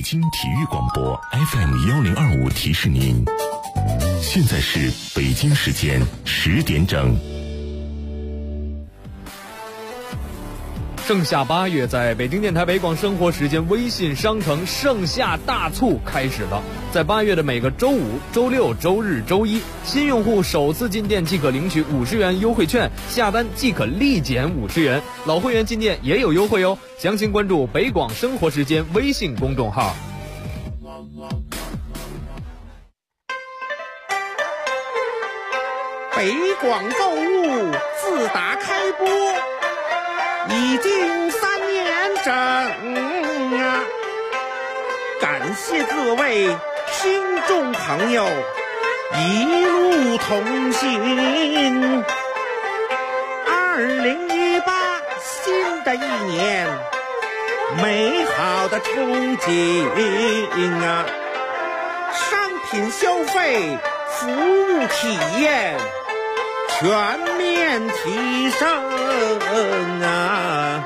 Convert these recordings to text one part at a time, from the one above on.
北京体育广播 FM1025提示您，现在是北京时间10点整。 盛夏8月，在北京电台北广生活时间微信商城盛夏大促开始了。在8月的每个周五、周六、周日、周一，新用户首次进店即可领取50元优惠券，下单即可立减50元。老会员进店也有优惠哦。详情关注北广生活时间微信公众号。 北广购物自打开播已经3年整啊！感谢各位听众朋友一路同行。2018新的一年，美好的憧憬啊！商品消费、服务体验全面提升啊！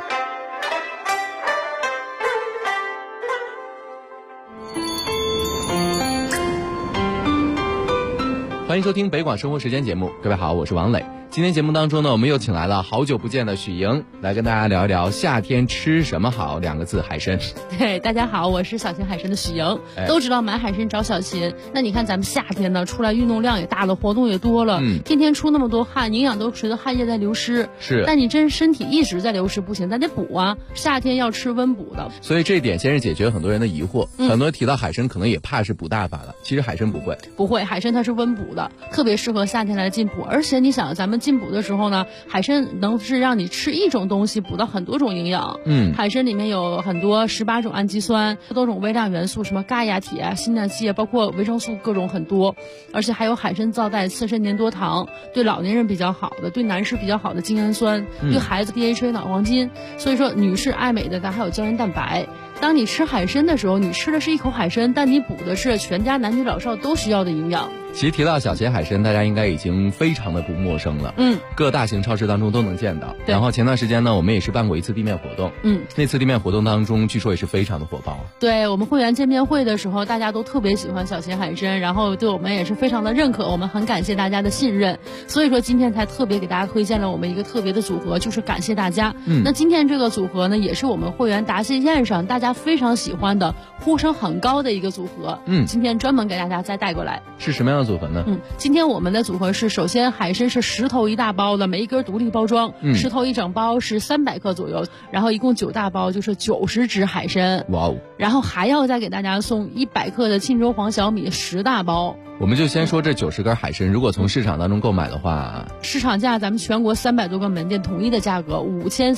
欢迎收听北广生活时间节目，各位好，我是王磊。今天节目当中呢，我们又请来了好久不见的许莹，来跟大家聊一聊夏天吃什么好，2个字，海参。 对，大家好，我是小秦海参的许莹。都知道买海参找小秦，那你看咱们夏天呢，出来运动量也大了，活动也多了，天天出那么多汗，营养都随着汗液在流失。 是， 但你真身体一直在流失不行，咱得补啊。夏天要吃温补的， 所以这一点先是解决很多人的疑惑。很多人提到海参，可能也怕是补大法了，其实海参不会， 海参它是温补的，特别适合夏天来进补。而且你想，咱们进补的时候呢，海参能是让你吃一种东西补到很多种营养。海参里面有很多18种氨基酸，多种微量元素，什么钙呀、铁啊、锌呐、硒啊，包括维生素各种很多。而且还有海参皂带次肾粘多糖，对老年人比较好的，对男士比较好的精氨酸，对孩子 DHA 脑黄金。所以说女士爱美的，咱还有胶原蛋白。当你吃海参的时候，你吃的是一口海参，但你补的是全家男女老少都需要的营养。 其实提到小秦海参，大家应该已经非常的不陌生了。各大型超市当中都能见到。然后前段时间呢，我们也是办过一次地面活动。那次地面活动当中，据说也是非常的火爆。 对，我们会员见面会的时候，大家都特别喜欢小秦海参，然后对我们也是非常的认可，我们很感谢大家的信任。所以说今天才特别给大家推荐了我们一个特别的组合，就是感谢大家。那今天这个组合呢，也是我们会员答谢宴上大家非常喜欢的、呼声很高的一个组合。今天专门给大家再带过来。 是什么样的组合呢？ 今天我们的组合是，首先海参是10头1大包的，每一根独立包装，10头1整包是300克左右，然后一共9大包就是90只海参。 哇哦！ 然后还要再给大家送100克的沁州黄小米10大包。 我们就先说这90根海参，如果从市场当中购买的话， 市场价咱们全国300多个门店统一的价格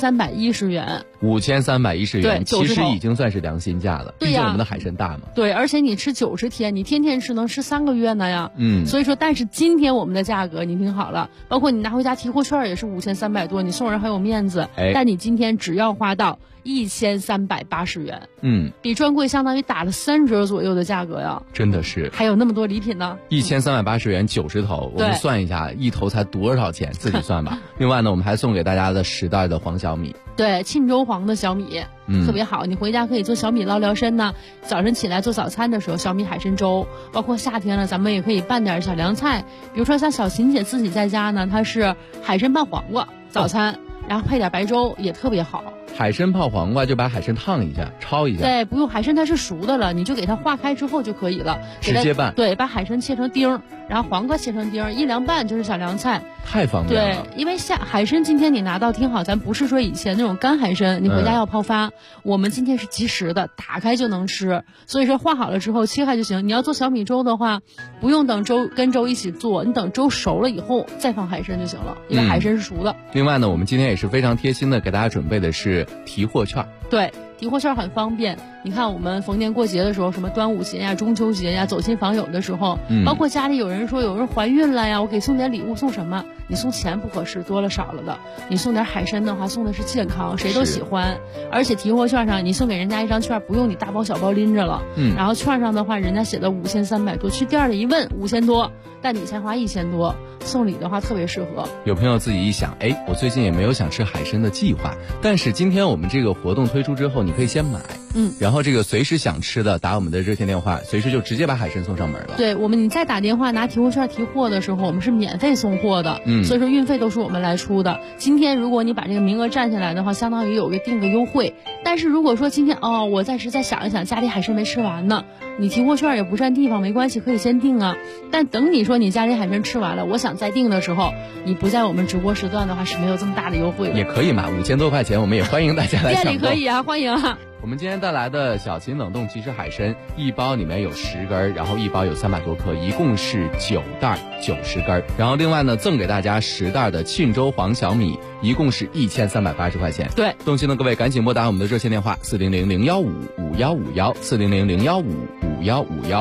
5310元。 5310元， 对， 其实已经算是良心价了。 对呀， 毕竟我们的海参大嘛。 对，而且你吃90天，你天天吃能吃3个月呢呀。所以说，但是今天我们的价格你听好了，包括你拿回家提货券也是5300多，你送人很有面子。但你今天只要花到1380元，比专柜相当于打了3折左右的价格呀， 真的是。 还有那么多礼品呢 ，1380元90头，我们算一下，一头才多少钱，自己算吧。另外呢，我们还送给大家的10袋的黄小米， 对，沁州黄的小米，特别好，你回家可以做小米捞参呢。早晨起来做早餐的时候，小米海参粥，包括夏天了，咱们也可以拌点小凉菜，比如说像小秦姐自己在家呢，她是海参拌黄瓜早餐，然后配点白粥也特别好。 海参泡黄瓜就把海参烫一下，焯一下。 对，不用，海参它是熟的了，你就给它化开之后就可以了， 直接拌。 对，把海参切成丁，然后黄瓜切成丁，一凉拌就是小凉菜， 太方便了。 对，因为海参今天你拿到听好，咱不是说以前那种干海参，你回家要泡发，我们今天是即食的，打开就能吃。所以说化好了之后切开就行。你要做小米粥的话，不用等粥跟粥一起做，你等粥熟了以后再放海参就行了，因为海参是熟的。 另外呢，我们今天也是非常贴心的给大家准备的是提货券。 对，提货券很方便。你看我们逢年过节的时候，什么端午节呀、中秋节呀，走亲访友的时候，包括家里有人说有人怀孕了呀，我给送点礼物，送什么？你送钱不合适，多了少了的。你送点海参的话，送的是健康，谁都喜欢。而且提货券上你送给人家一张券，不用你大包小包拎着了。然后券上的话，人家写的5300多，去店里一问5000多，但你才花1000多，送礼的话特别适合。 有朋友自己一想，我最近也没有想吃海参的计划，但是今天我们这个活动推出之后，你可以先买， 然后这个随时想吃的打我们的热线电话，随时就直接把海参送上门了。 对，你再打电话拿提货券提货的时候，我们是免费送货的，所以说运费都是我们来出的。今天如果你把这个名额占下来的话，相当于有个定个优惠。但是如果说今天我暂时再想一想，家里海参没吃完呢，你提货券也不占地方，没关系，可以先订啊。但等你说你家里海参吃完了，我想再订的时候，你不在我们直播时段的话是没有这么大的优惠的。 也可以嘛，5000多块钱，我们也欢迎大家来抢购。 店里可以啊，欢迎啊。 我们今天带来的小秦冷冻即食海参，一包里面有10根，然后一包有300多克，一共是9袋90根。然后另外呢，赠给大家10袋的沁州黄小米，一共是1380块钱。 对， 动心的各位赶紧拨打我们的热线电话400-015-5151，400-015-5151。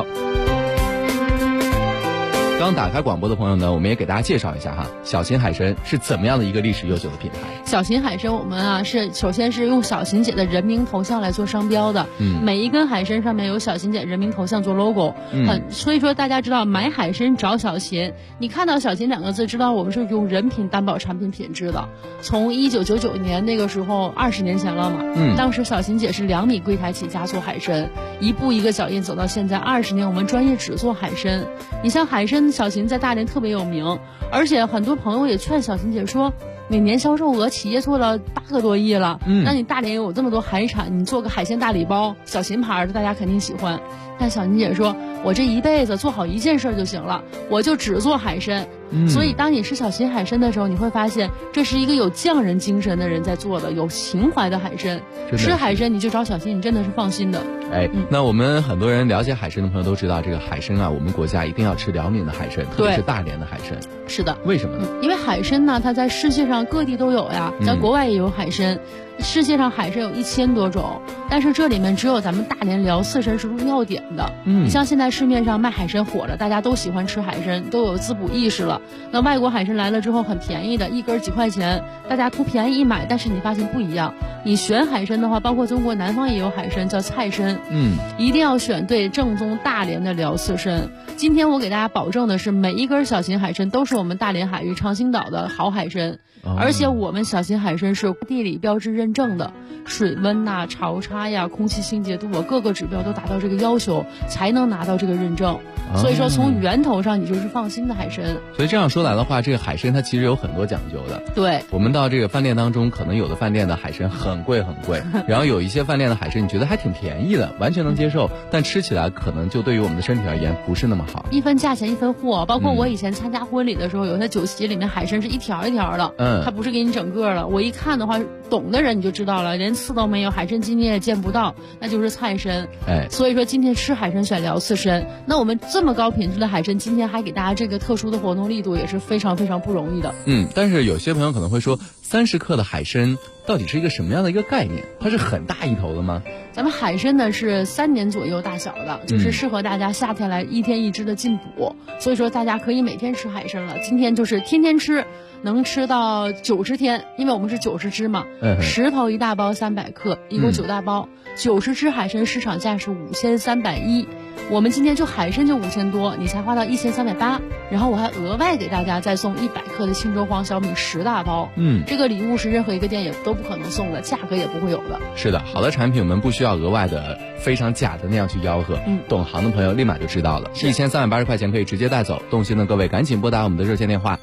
刚打开广播的朋友呢，我们也给大家介绍一下哈，小秦海参是怎么样的一个历史悠久的品牌。 小秦海参我们首先是用小秦姐的人名头像来做商标的，每一根海参上面有小秦姐人名头像做 logo，所以说大家知道买海参找小秦，你看到小秦2个字，知道我们是用人品担保产品品质的。从1999年那个时候，20年前了嘛，当时小秦姐是2米柜台起家做海参，一步一个脚印走到现在20年，我们专业只做海参。你像海参小秦在大连特别有名，而且很多朋友也劝小秦姐说，每年销售额企业做了8个多亿了，那你大连有这么多海产，你做个海鲜大礼包，小秦牌的大家肯定喜欢。但小秦姐说，我这一辈子做好一件事就行了，我就只做海参。所以当你吃小秦海参的时候，你会发现这是一个有匠人精神的人在做的，有情怀的海参。吃海参你就找小秦，你真的是放心的。 那我们很多人了解海参的朋友都知道，这个海参我们国家一定要吃辽宁的海参，特别是大连的海参。 是的。 为什么呢？ 因为海参呢，它在世界上各地都有呀，在国外也有海参。世界上海参有1000多种，但是这里面只有咱们大连辽四参是入药典的。你像现在市面上卖海参火了，大家都喜欢吃海参，都有滋补意识了。那外国海参来了之后很便宜的，一根几块钱，大家图便宜一买，但是你发现不一样。你选海参的话，包括中国南方也有海参叫菜参，一定要选对正宗大连的辽四参。今天我给大家保证的是，每一根小秦海参都是我们大连海域长兴岛的好海参，而且我们小秦海参是地理标志认证的，水温潮差呀、空气清洁度各个指标都达到这个要求，才能拿到这个认证。所以说从源头上你就是放心的海参。 所以这样说来的话，这个海参它其实有很多讲究的。 对， 我们到这个饭店当中，可能有的饭店的海参很贵很贵，然后有一些饭店的海参你觉得还挺便宜的，完全能接受，但吃起来可能就对于我们的身体而言不是那么好。 一分价钱一分货，包括我以前参加婚礼的时候，有些酒席里面海参是一条一条的，它不是给你整个了。我一看的话，懂的人你就知道了，连刺都没有，海参筋你也见不到，那就是菜参。所以说今天吃海参选辽四参，那我们这么高品质的海参，今天还给大家这个特殊的活动力度，也是非常非常不容易的。 但是有些朋友可能会说，30克的海参到底是一个什么样的一个概念？它是很大一头的吗？ 咱们海参呢是3年左右大小的，就是适合大家夏天来1天1只的进补，所以说大家可以每天吃海参了。今天就是天天吃，能吃到90天，因为我们是90只嘛，10头1大包300克，一共9大包，90只海参市场价是5310，我们今天就海参就5000多，你才花到1380，然后我还额外给大家再送100克的沁州黄小米10大包，这个礼物是任何一个店也都不可能送的，价格也不会有的。 是的，好的产品我们不需要额外的非常假的那样去吆喝，懂行的朋友立马就知道了，1380块钱可以直接带走。动心的各位赶紧拨打我们的热线电话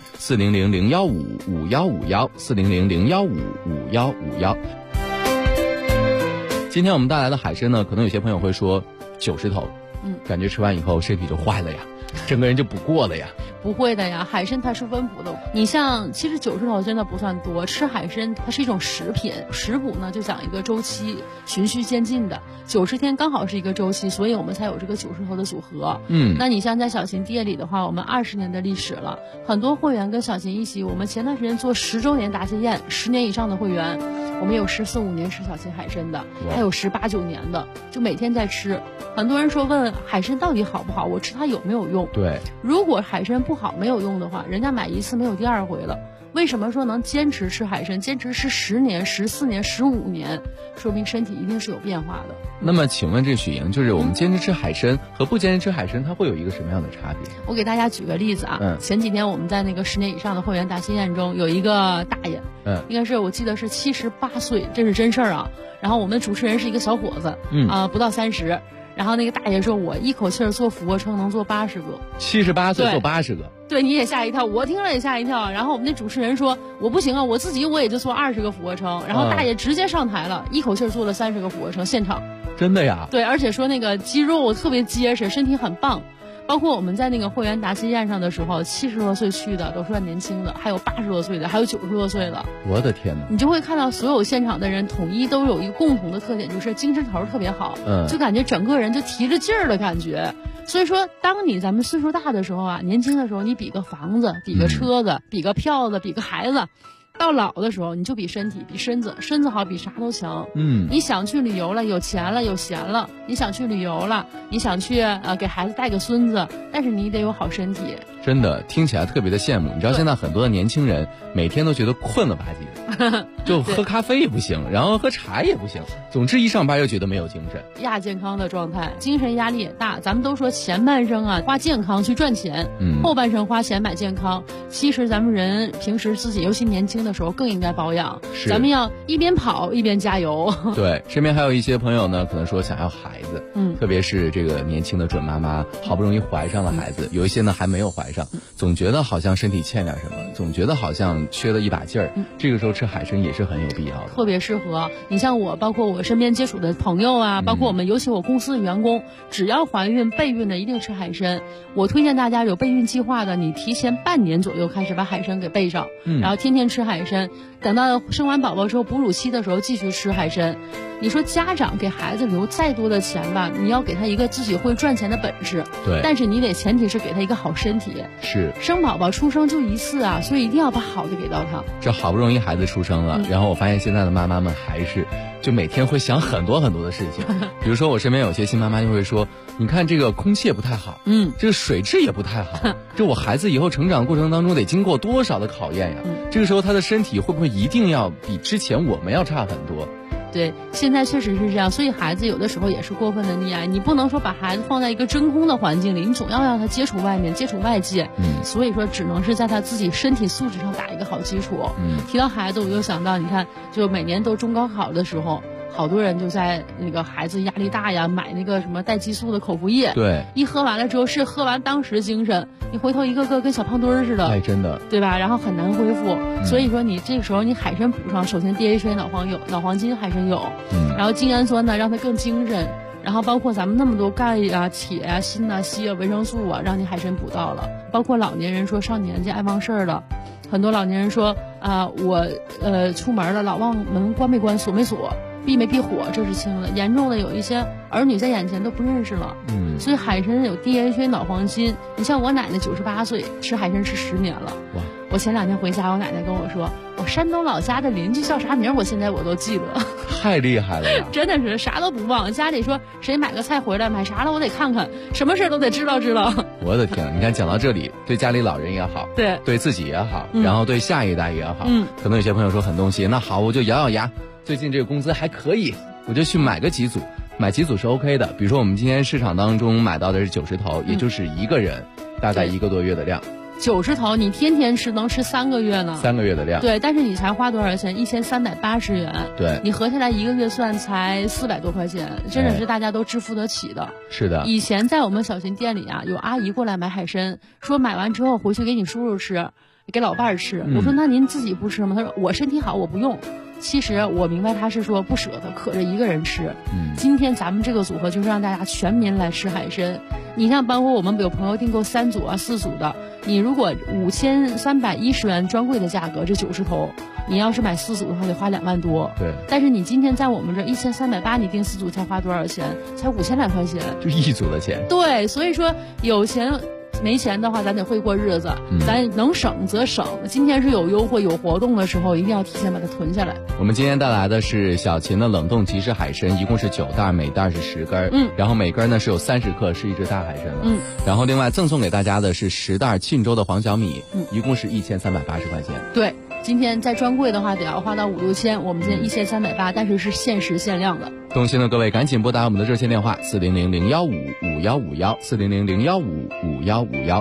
400-015-5151，400-015-5151。今天我们带来的海参呢，可能有些朋友会说90头，感觉吃完以后身体就坏了呀，整个人就不过了呀。 不会的呀，海参它是温补的。你像其实90头真的不算多，吃海参它是一种食品，食补呢就讲一个周期，循序渐进的，90天刚好是一个周期，所以我们才有这个90头的组合。那你像在小秦店里的话，我们20年的历史了，很多会员跟小秦一起，我们前段时间做10周年答谢宴，10年以上的会员，我们有14、15年吃小秦海参的，还有18、19年的，就每天在吃。很多人说问海参到底好不好，我吃它有没有用？ 对， 如果海参不好没有用的话，人家买一次没有第2回了。 为什么说能坚持吃海参，坚持吃10年、14年、15年，说明身体一定是有变化的。 那么请问这许莹，就是我们坚持吃海参和不坚持吃海参，它会有一个什么样的差别？ 我给大家举个例子啊，前几天我们在那个10年以上的会员答谢宴中，有一个大爷，应该是我记得是78岁，这是真事儿啊。然后我们主持人是一个小伙子，不到30。然后那个大爷说，我一口气做俯卧撑能做80个。 78岁做80个， 对，你也吓一跳，我听了也吓一跳。然后我们那主持人说，我不行啊，我自己也就做20个俯卧撑。然后大爷直接上台了，一口气做了30个俯卧撑，现场。 真的呀？ 对，而且说那个肌肉特别结实，身体很棒。包括我们在那个会员答谢宴上的时候，70多岁去的都算年轻的，还有80多岁的，还有90多岁的。 我的天哪！ 你就会看到所有现场的人统一都有一个共同的特点，就是精神头特别好，就感觉整个人就提着劲儿的感觉。所以说，当咱们岁数大的时候啊，年轻的时候你比个房子，比个车子，比个票子，比个孩子。到老的时候，你就比身体，比身子好，比啥都强。你想去旅游了，有钱了，有闲了，你想去旅游了，你想去给孩子带个孙子，但是你得有好身体。 真的听起来特别的羡慕。你知道现在很多的年轻人每天都觉得困了吧唧的，就喝咖啡也不行，然后喝茶也不行，总之一上班又觉得没有精神， 亚健康的状态，精神压力也大。咱们都说前半生啊花健康去赚钱，后半生花钱买健康。其实咱们人平时自己尤其年轻的时候更应该保养，咱们要一边跑一边加油。 对，身边还有一些朋友呢，可能说想要孩子，特别是这个年轻的准妈妈，好不容易怀上了孩子，有一些呢还没有怀上，总觉得好像身体欠点什么，总觉得好像缺了一把劲儿，这个时候吃海参也是很有必要的， 特别适合。你像我，包括我身边接触的朋友啊，包括我们尤其我公司的员工，只要怀孕备孕的一定吃海参。我推荐大家有备孕计划的，你提前半年左右开始把海参给备上，然后天天吃海参，等到生完宝宝之后哺乳期的时候继续吃海参。你说家长给孩子留再多的钱吧，你要给他一个自己会赚钱的本事， 对， 但是你得前提是给他一个好身体。 是， 生宝宝出生就一次啊，所以一定要把好的给到他。 这好不容易孩子出生了，然后我发现现在的妈妈们还是就每天会想很多很多的事情，比如说我身边有些新妈妈就会说，你看这个空气也不太好，这个水质也不太好，这我孩子以后成长过程当中得经过多少的考验呀？这个时候他的身体会不会一定要比之前我们要差很多？ 对，现在确实是这样，所以孩子有的时候也是过分的溺爱，你不能说把孩子放在一个真空的环境里，你总要让他接触外面，接触外界，所以说只能是在他自己身体素质上打一个好基础。提到孩子，我就想到，你看，就每年都中高考的时候，好多人就在那个孩子压力大呀，买那个什么带激素的口服液， 对， 一喝完了之后是喝完当时精神，你回头一个个跟小胖墩儿似的， 哎，真的， 对吧？然后很难恢复，所以说你这个时候你海参补上，首先 DHA 脑黄金海参有，然后精氨酸呢让它更精神，然后包括咱们那么多钙啊、铁啊、锌啊、硒啊、维生素啊，让你海参补到了。包括老年人说上年纪爱忘事儿了，很多老年人说我出门了老忘门关没关锁没锁。避没避火，这是轻的，严重的有一些儿女在眼前都不认识了。所以海参有 DHA 脑黄金。你像我奶奶98岁，吃海参吃10年了。哇！我前2天回家，我奶奶跟我说，我山东老家的邻居叫啥名，我现在我都记得。 太厉害了呀！ 真的是啥都不忘。家里说谁买个菜回来，买啥了我得看看，什么事都得知道。 我的天，你看讲到这里，对家里老人也好，对自己也好，然后对下一代也好，可能有些朋友说很动心，那好，我就咬咬牙。最近这个工资还可以，我就去买个几组，买几组是 OK 的。比如说我们今天市场当中买到的是90头，也就是一个人大概1个多月的量。 90头你天天吃能吃3个月呢？3 个月的量。 对，但是你才花多少钱？1380元。 对， 你合下来1个月算才400多块钱，真的是大家都支付得起的。 是的。 以前在我们小型店里啊，有阿姨过来买海参，说买完之后回去给你叔叔吃，给老伴儿吃。我说那您自己不吃吗？他说我身体好，我不用。其实我明白他是说不舍得，可着一个人吃。今天咱们这个组合就是让大家全民来吃海参。你像包括我们有朋友订购3组啊、4组的，你如果5310元专柜的价格，这90头，你要是买4组的话得花2万多。 对。 但是你今天在我们这1380，你订4组才花多少钱？才5000来块钱， 就1组的钱。 对，所以说有钱。没钱的话，咱得会过日子，咱能省则省。今天是有优惠、有活动的时候，一定要提前把它囤下来。 我们今天带来的是小秦的冷冻即食海参，一共是9袋，每袋是10根，然后每根呢是有30克，是一只大海参了。然后另外赠送给大家的是10袋沁州的黄小米，一共是1380块钱。 对。 今天在专柜的话得要花到5、6千，我们今天1380，但是是限时限量的。 动心的各位赶紧拨打我们的热线电话400-015-5151，400-015-5151。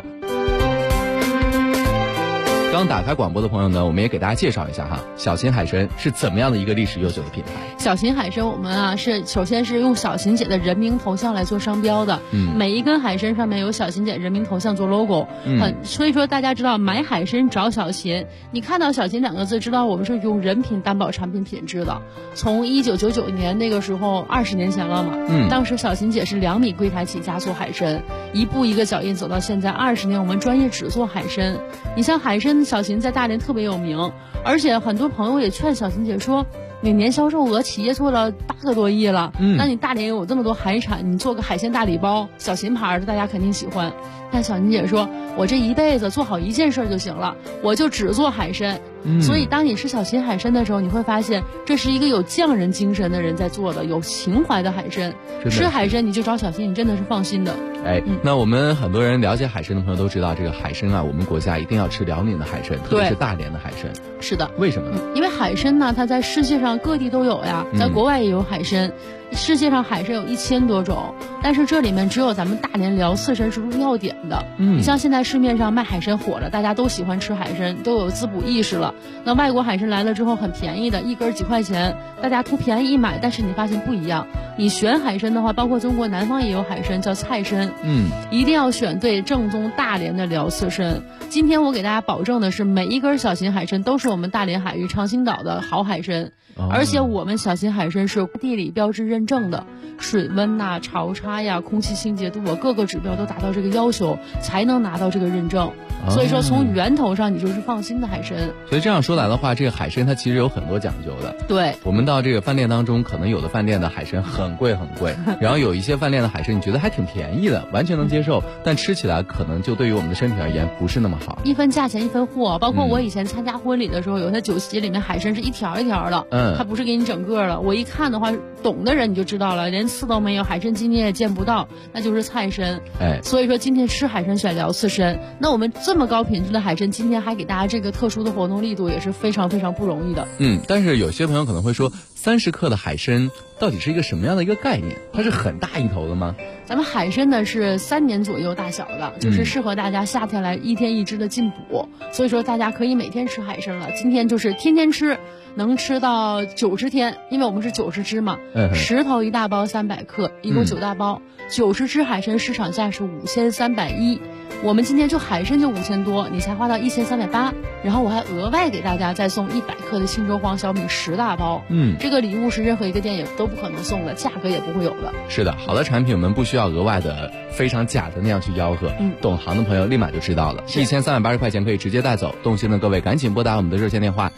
刚打开广播的朋友呢，我们也给大家介绍一下哈，小秦海参是怎么样的一个历史悠久的品牌。 小秦海参我们首先是用小秦姐的人名头像来做商标的，每一根海参上面有小秦姐人名头像做 logo，所以说大家知道买海参找小秦，你看到小秦2个字，知道我们是用人品担保产品品质的。从1999年那个时候，20年前了嘛，当时小秦姐是2米柜台起家做海参，一步一个脚印走到现在20年，我们专业只做海参。你像海参，小秦在大连特别有名，而且很多朋友也劝小秦姐说，你年销售额企业做了8个多亿了，那你大连有这么多海产，你做个海鲜大礼包，小秦牌的大家肯定喜欢。但小秦姐说，我这一辈子做好一件事就行了，我就只做海参。所以当你吃小秦海参的时候，你会发现这是一个有匠人精神的人在做的，有情怀的海参。吃海参你就找小秦，你真的是放心的。 那我们很多人了解海参的朋友都知道，这个海参啊，我们国家一定要吃辽宁的海参，特别是大连的海参。 是的。 为什么呢？ 因为海参呢，它在世界上各地都有呀，在国外也有海参。世界上海参有1000多种，但是这里面只有咱们大连辽刺参是入药典的。你像现在市面上卖海参火了，大家都喜欢吃海参，都有滋补意识了。那外国海参来了之后很便宜的，一根几块钱，大家图便宜一买，但是你发现不一样。你选海参的话，包括中国南方也有海参叫菜参，一定要选对正宗大连的辽刺参。今天我给大家保证的是，每一根小秦海参都是我们大连海域长兴岛的好海参。而且我们小秦海参是地理标志认证的，水温呐、潮差呀、空气清洁度各个指标都达到这个要求，才能拿到这个认证。所以说从源头上你就是放心的海参。 所以这样说来的话，这个海参它其实有很多讲究的。 对， 我们到这个饭店当中，可能有的饭店的海参很贵很贵，然后有一些饭店的海参你觉得还挺便宜的，完全能接受，但吃起来可能就对于我们的身体而言不是那么好。 一分价钱一分货，包括我以前参加婚礼的时候，有些酒席里面海参是一条一条的，它不是给你整个的。我一看的话，懂的人你就知道了，连刺都没有，海参今天也见不到，那就是菜参。所以说今天吃海参选辽刺参，那我们这么高品质的海参，今天还给大家这个特殊的活动力度，也是非常非常不容易的。 但是有些朋友可能会说，30克的海参到底是一个什么样的一个概念？它是很大一头的吗？ 咱们海参呢是3年左右大小的，就是适合大家夏天来1天1只的进补，所以说大家可以每天吃海参了。今天就是天天吃，能吃到90天，因为我们是90只嘛，10头1大包300克，一共9大包，90只海参市场价是5310，我们今天就海参就5000多，你才花到1380，然后我还额外给大家再送100克的信州黄小米10大包，这个礼物是任何一个店也都不可能送的，价格也不会有的。 是的，好的产品我们不需要额外的非常假的那样去吆喝，懂行的朋友立马就知道了，1380块钱可以直接带走。动心的各位赶紧拨打我们的热线电话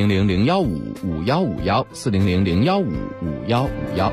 400-015-5151，400-015-5151。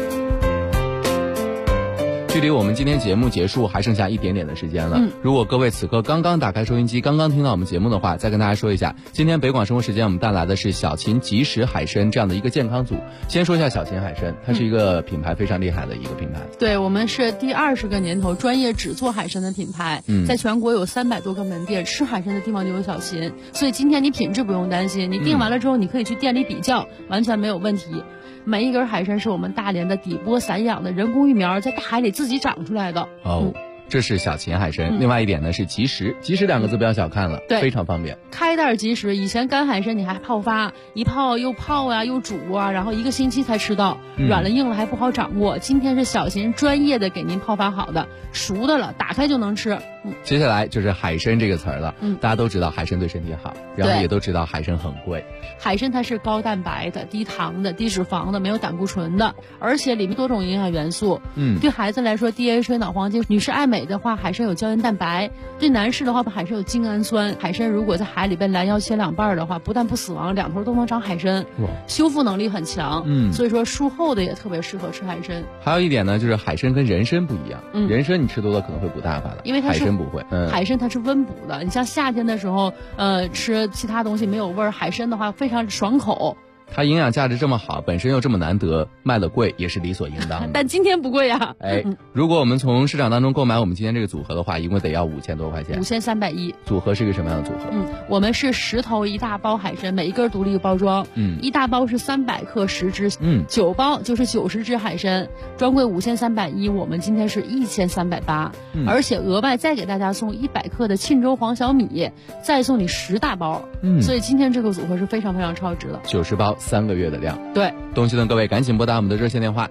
距离我们今天节目结束还剩下一点点的时间了。如果各位此刻刚刚打开收音机，刚刚听到我们节目的话，再跟大家说一下，今天北广生活时间我们带来的是小秦即食海参这样的一个健康组。先说一下小秦海参，它是一个品牌非常厉害的一个品牌。 对，我们是第20个年头专业只做海参的品牌，在全国有300多个门店，吃海参的地方就有小秦，所以今天你品质不用担心，你订完了之后你可以去店里比较，完全没有问题。每一根海参是我们大连的底波散养的人工育苗，在大海里自己长出来的。 这是小秦海参。另外一点呢是即食，2个字不要小看了，非常方便。 开袋即食，以前干海参你还泡发，一泡又泡啊又煮啊，然后1个星期才吃到，软了硬了还不好掌握。今天是小秦专业的给您泡发好的，熟的了，打开就能吃。 接下来就是海参这个词儿了。大家都知道海参对身体好，然后也都知道海参很贵。 海参它是高蛋白的、低糖的、低脂肪的，没有胆固醇的，而且里面多种营养元素。对孩子来说 DHA 脑黄金，女士爱美的话，海参有胶原蛋白；对男士的话，海参有精氨酸。海参如果在海里被拦腰切2半的话，不但不死亡，2头都能长海参，修复能力很强。所以说术后的也特别适合吃海参。 还有一点呢，就是海参跟人参不一样，人参你吃多了可能会补大发的， 因为它是海参不会。 海参它是温补的，你像夏天的时候，吃其他东西没有味儿，海参的话非常爽口。 它营养价值这么好，本身又这么难得，卖的贵也是理所应当的。 但今天不贵呀。 如果我们从市场当中购买我们今天这个组合的话，一共得要5000多块钱。 5310。 组合是一个什么样的组合？ 我们是10头1大包海参，每一根独立包装。1大包是300克10只，9包就是90只海参，专柜5310，我们今天是1380，而且额外再给大家送100克的沁州黄小米，再送你10大包。所以今天这个组合是非常非常超值的。 90包3个月的量。 对， 东西的各位赶紧拨打我们的热线电话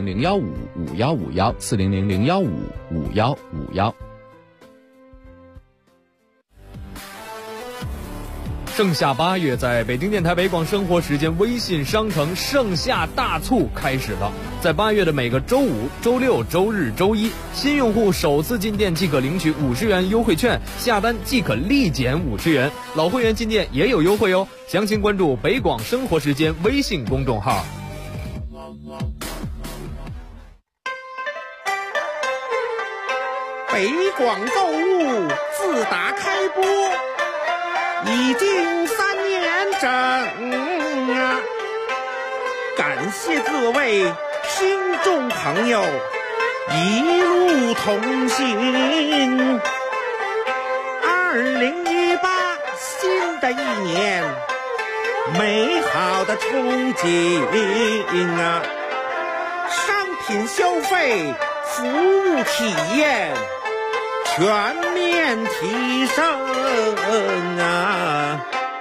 400-015-5151，400-015-5151。 盛夏8月，在北京电台北广生活时间微信商城盛夏大促开始了。在8月的每个周五、周六、周日、周一，新用户首次进店即可领取50元优惠券，下单即可立减50元。老会员进店也有优惠哦，详情关注北广生活时间微信公众号。 北广购物自打开播已经3年整啊！感谢各位听众朋友一路同行。2018新的一年，美好的憧憬啊！商品消费、服务体验全面提升啊！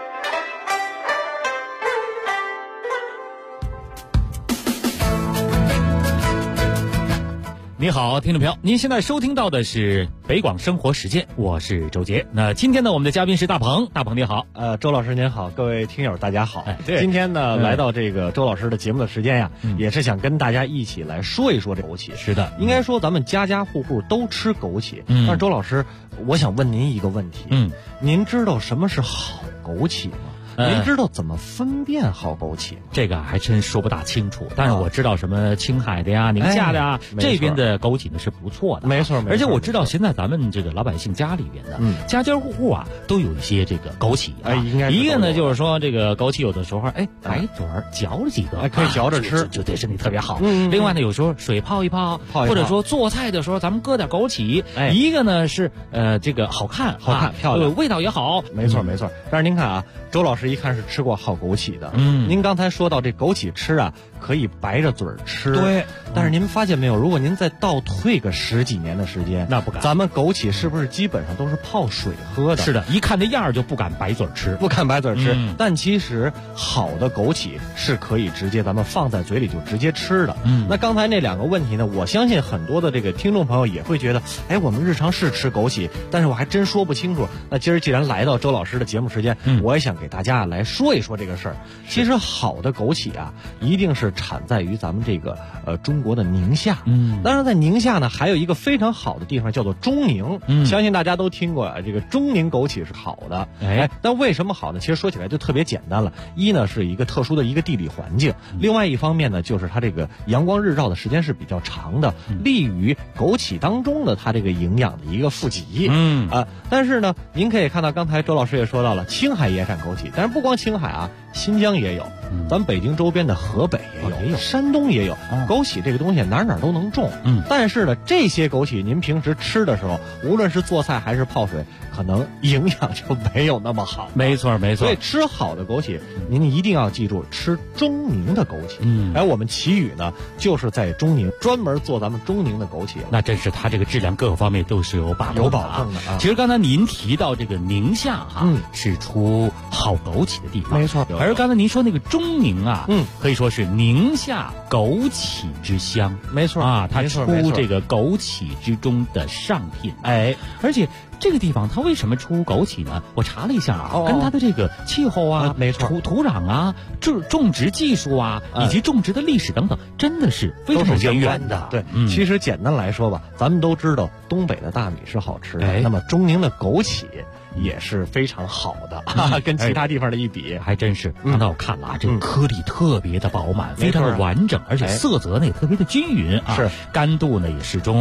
你好，听众朋友，您现在收听到的是北广生活时间，我是周杰。那今天呢，我们的嘉宾是大鹏，大鹏你好。 周老师您好，各位听友大家好。 对， 今天呢，来到这个周老师的节目的时间呀，也是想跟大家一起来说一说这枸杞。 是的， 应该说咱们家家户户都吃枸杞。但是周老师，我想问您一个问题。您知道什么是好枸杞吗？您知道怎么分辨好枸杞吗？ 这个还真说不大清楚，但是我知道什么青海的呀、宁夏的呀，这边的枸杞呢是不错的。 没错， 而且我知道现在咱们这个老百姓家里边的，家家户户啊都有一些这个枸杞啊。 应该一个呢就是说这个枸杞有的时候白嘴儿嚼了几个， 可以嚼着吃， 就对身体特别好。另外呢，有时候水泡一泡，或者说做菜的时候咱们搁点枸杞。一个呢是这个好看漂亮， 味道也好。 没错。但是您看啊，周老师一看是吃过好枸杞的。您刚才说到这枸杞吃啊，可以白着嘴儿吃。 对。 但是您发现没有，如果您再倒退个10几年的时间， 那不敢。 咱们枸杞是不是基本上都是泡水喝的？ 是的，一看那样就不敢白嘴吃。 但其实好的枸杞是可以直接咱们放在嘴里就直接吃的。那刚才那2个问题呢，我相信很多的这个听众朋友也会觉得，我们日常是吃枸杞，但是我还真说不清楚。那今儿既然来到周老师的节目时间，我也想给大家来说一说这个事儿。其实好的枸杞啊，一定是产在于咱们这个中国的宁夏。当然在宁夏呢，还有一个非常好的地方叫做中宁。相信大家都听过这个中宁枸杞是好的。但为什么好呢？其实说起来就特别简单了。一呢是一个特殊的一个地理环境，另外一方面呢就是它这个阳光日照的时间是比较长的，利于枸杞当中的它这个营养的一个富集。但是呢，您可以看到刚才周老师也说到了，青海也产枸杞，但是不光青海啊，新疆也有，咱们北京周边的河北也有，山东也有。枸杞这个东西哪都能种。但是呢，这些枸杞您平时吃的时候，无论是做菜还是泡水，可能营养就没有那么好。 没错。 所以吃好的枸杞，您一定要记住吃中宁的枸杞。我们祁宇呢，就是在中宁专门做咱们中宁的枸杞， 那真是它这个质量各个方面都是有保证的啊。其实刚才您提到这个宁夏是出好枸杞的地方， 没错。 而刚才您说那个中宁啊，可以说是宁夏枸杞之乡， 没错啊，它出这个枸杞之中的上品。而且这个地方它为什么出枸杞呢？我查了一下啊，跟它的这个气候啊、 没错， 土壤啊、种植技术啊，以及种植的历史等等，真的是非常渊源的。 对，其实简单来说吧，咱们都知道东北的大米是好吃的，那么中宁的枸杞也是非常好的，跟其他地方的一比， 还真是。刚才我看了啊，这个颗粒特别的饱满，非常的完整，而且色泽呢也特别的均匀啊， 是干度呢也适中。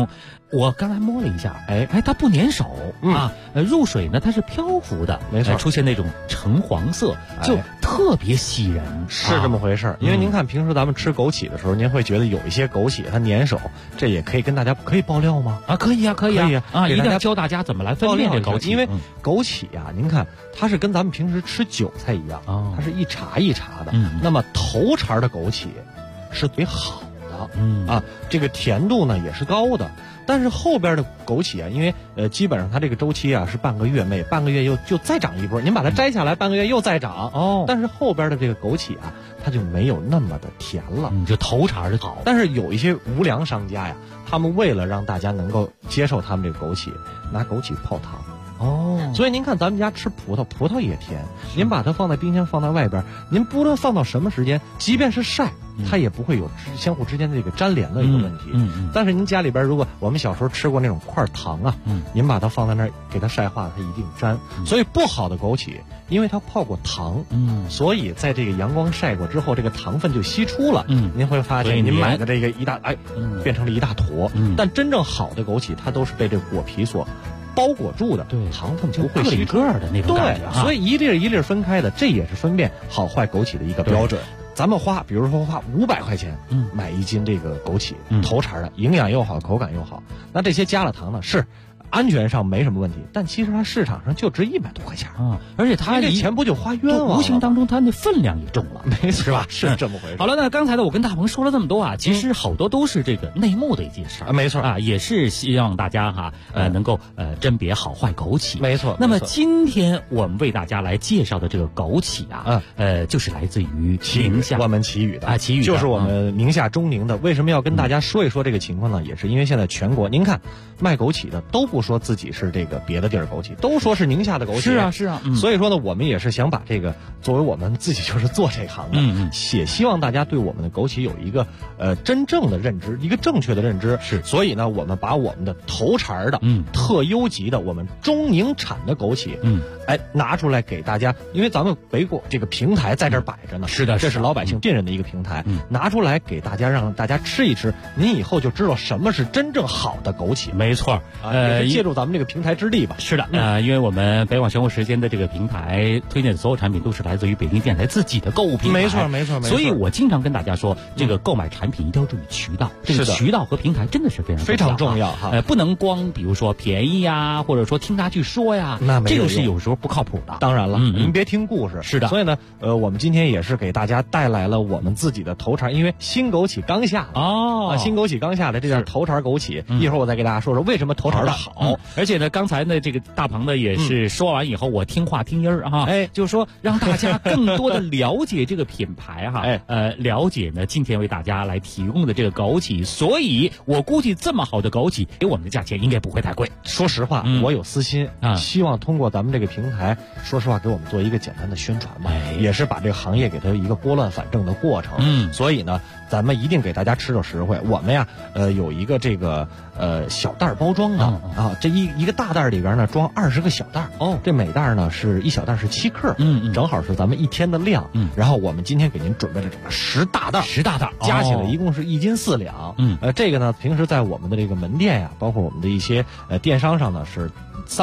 我刚才摸了一下，它不粘手啊，入水呢它是漂浮的， 没错， 出现那种橙黄色，就特别吸人， 是这么回事。因为您看平时咱们吃枸杞的时候，您会觉得有一些枸杞它粘手，这也可以跟大家可以爆料吗？ 可以啊，一定要教大家怎么来分辨这枸杞， 因为枸杞呀，您看它是跟咱们平时吃韭菜一样，它是一茬一茬的，那么头茬的枸杞是最好的，这个甜度呢也是高的。但是后边的枸杞啊，因为基本上它这个周期啊是半个月，每半个月就再长一波，您把它摘下来，半个月又再长。但是后边的这个枸杞啊，它就没有那么的甜了， 就头茬的好。 但是有一些无良商家呀，他们为了让大家能够接受他们这个枸杞，拿枸杞泡汤。所以您看咱们家吃葡萄也甜，您把它放在冰箱放在外边，您不论放到什么时间，即便是晒，它也不会有相互之间的这个粘连的一个问题。但是您家里边如果我们小时候吃过那种块糖啊，您把它放在那儿给它晒化，它一定粘。所以不好的枸杞，因为它泡过糖，所以在这个阳光晒过之后，这个糖分就析出了。您会发现您买的这个变成了一大坨。但真正好的枸杞，它都是被这果皮所包裹住的，糖分不会吸个的那种感觉。 所以一粒一粒分开的，这也是分辨好坏枸杞的一个标准。咱们比如说花500块钱，买一斤这个枸杞，头茬的，营养又好，口感又好。那这些加了糖呢，是安全上没什么问题，但其实它市场上就值100多块钱而且它这钱不就花冤枉了？ 无形当中它那分量也重了， 没错，是吧？是这么回事。 好了，那刚才呢，我跟大鹏说了这么多啊，其实好多都是这个内幕的一件事没错也是希望大家能够甄别好坏枸杞， 没错。 那么今天我们为大家来介绍的这个枸杞就是来自于宁夏， 我们祁宇的祁宇就是我们宁夏中宁的。为什么要跟大家说一说这个情况呢？也是因为现在全国，您看卖枸杞的都不说自己是这个别的地儿枸杞，都说是宁夏的枸杞。 是啊。 所以说呢，我们也是想把这个作为我们自己就是做这行的，也希望大家对我们的枸杞有一个真正的认知，一个正确的认知。 是， 所以呢，我们把我们的头茬的特优级的我们中宁产的枸杞拿出来给大家，因为咱们北果这个平台在这儿摆着呢， 是的， 这是老百姓信任的一个平台，拿出来给大家，让大家吃一吃，您以后就知道什么是真正好的枸杞。 没错， 也是借助咱们这个平台之力吧。 是的，因为我们北广生活时间的这个平台推荐的所有产品都是来自于北京电台自己的购物平台， 没错。 所以我经常跟大家说，这个购买产品一定要注意渠道，这个渠道和平台真的是非常重要不能光比如说便宜呀，或者说听他去说呀， 那这个是有时候不靠谱的。 当然了，您别听故事。 是的， 所以呢，我们今天也是给大家带来了我们自己的头茬，因为新枸杞刚下新枸杞刚下的这叫头茬枸杞。一会儿我再给大家说说为什么头茬的好。 而且呢，刚才呢这个大鹏呢也是说完以后，我听话听音儿就是说让大家更多的了解这个品牌了解呢今天为大家来提供的这个枸杞，所以我估计这么好的枸杞给我们的价钱应该不会太贵。 说实话，我有私心希望通过咱们这个平台，说实话给我们做一个简单的宣传吧，也是把这个行业给它一个拨乱反正的过程。所以呢，咱们一定给大家吃着实惠。我们呀，有一个这个小袋包装的这一个大袋里边呢装20个小袋这每袋呢是一小袋是7克，正好是咱们1天的量。然后我们今天给您准备了这个10大袋，加起来一共是1斤4两。这个呢平时在我们的这个门店呀，包括我们的一些电商上呢是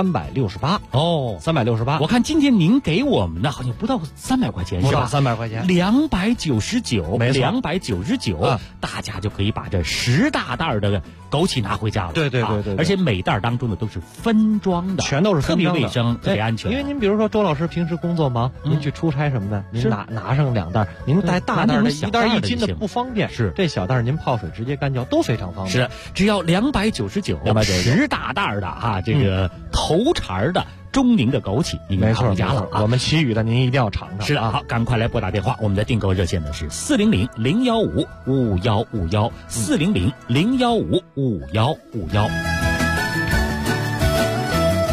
368 368。 我看今天您给我们的好像不到300块钱，是吧 ？300块钱 ，299， 没错 ，299，大家就可以把这10大袋的枸杞拿回家了。 对， 而且每袋当中呢都是分装的， 全都是分装的， 特别卫生，特别安全。 因为您比如说周老师平时工作忙，您去出差什么的，您拿上2袋，您带大袋的1袋1斤的不方便， 是这小袋您泡水直接干嚼都非常方便。 是，只要299，10大袋的这个头茬的中宁的枸杞，您拿回家了。 我们祁宇的您一定要尝尝。 是的，好，赶快来拨打电话，我们的订购热线呢是400-015-5151，400-015-5151。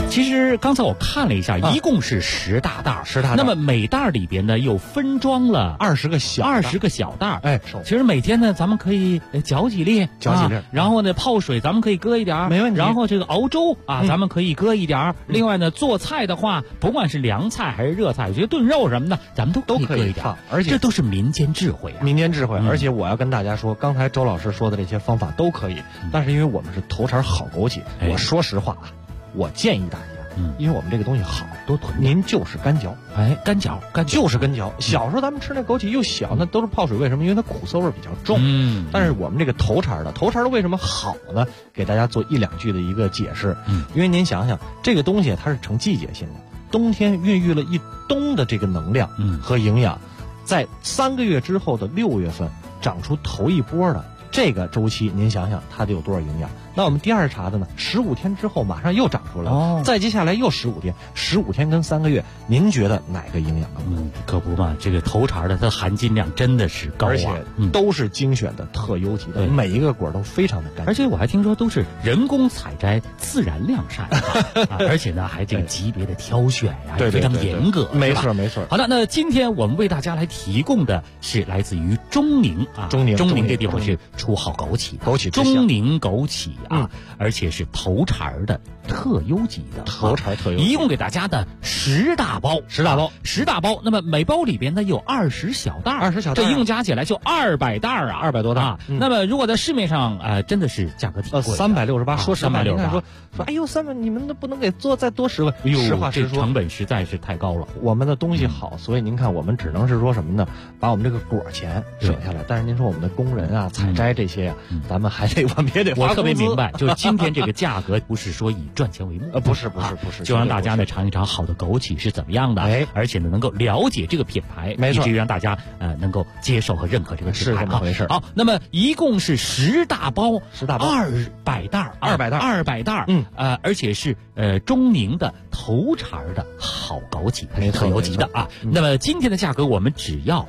其实刚才我看了一下，一共是10大袋 ，10大袋。 那么每袋里边呢又分装了 20个小袋。 哎， 其实每天呢咱们可以搅几粒，然后呢泡水咱们可以搁一点， 没问题。 然后这个熬粥啊，咱们可以搁一点。另外呢，做菜的话，不管是凉菜还是热菜，我觉得炖肉什么的，咱们都可以放。 而且这都是民间智慧啊， 民间智慧。而且我要跟大家说，刚才周老师说的这些方法都可以，但是因为我们是头茬好枸杞，我说实话啊，我建议大家。因为我们这个东西好， 多囤， 您就是干嚼， 干嚼就是干嚼。小时候咱们吃那枸杞又小，那都是泡水，为什么？因为它苦涩味比较重。但是我们这个头茬的为什么好呢？给大家做1-2句的一个解释。因为您想想，这个东西它是成季节性的，冬天孕育了一冬的这个能量和营养，在3个月之后的6月份长出头一波的这个周期，您想想它得有多少营养？那我们第2茬的呢，15天之后马上又长出来了，再接下来又15天，15天跟3个月，您觉得哪个营养更高？ 可不嘛，这个头茬的它含金量真的是高啊， 而且都是精选的特优级的，每一个果都非常的干净。 而且我还听说都是人工采摘、自然晾晒，而且呢还这个级别的挑选呀，非常严格。 没错。 好的，那今天我们为大家来提供的是来自于中宁啊，中宁这地方是出好枸杞的，中宁枸杞而且是头茬的特优级的， 头茬特优级， 一共给大家的10大包，那么每包里边呢有20小袋，这一共加起来就200袋啊 ，200多袋。 那么如果在市面上真的是价格挺贵 ，368，说实话 ，368， 说哎呦300，你们都不能给做再多10个，实话实说， 成本实在是太高了。 我们的东西好，所以您看我们只能是说什么呢？把我们这个果钱省下来，但是您说我们的工人啊、采摘这些呀，咱们还得我们也得花工资。 我特别明白，就是今天这个价格不是说以赚钱为目， 不是， 就让大家呢尝一尝好的枸杞是怎么样的，而且呢能够了解这个品牌，以至于让大家能够接受和认可这个品牌， 是这么回事。 好，那么一共是10大包，200袋，200袋，而且是中宁的头茬的好枸杞，它是特优级的啊。那么今天的价格我们只要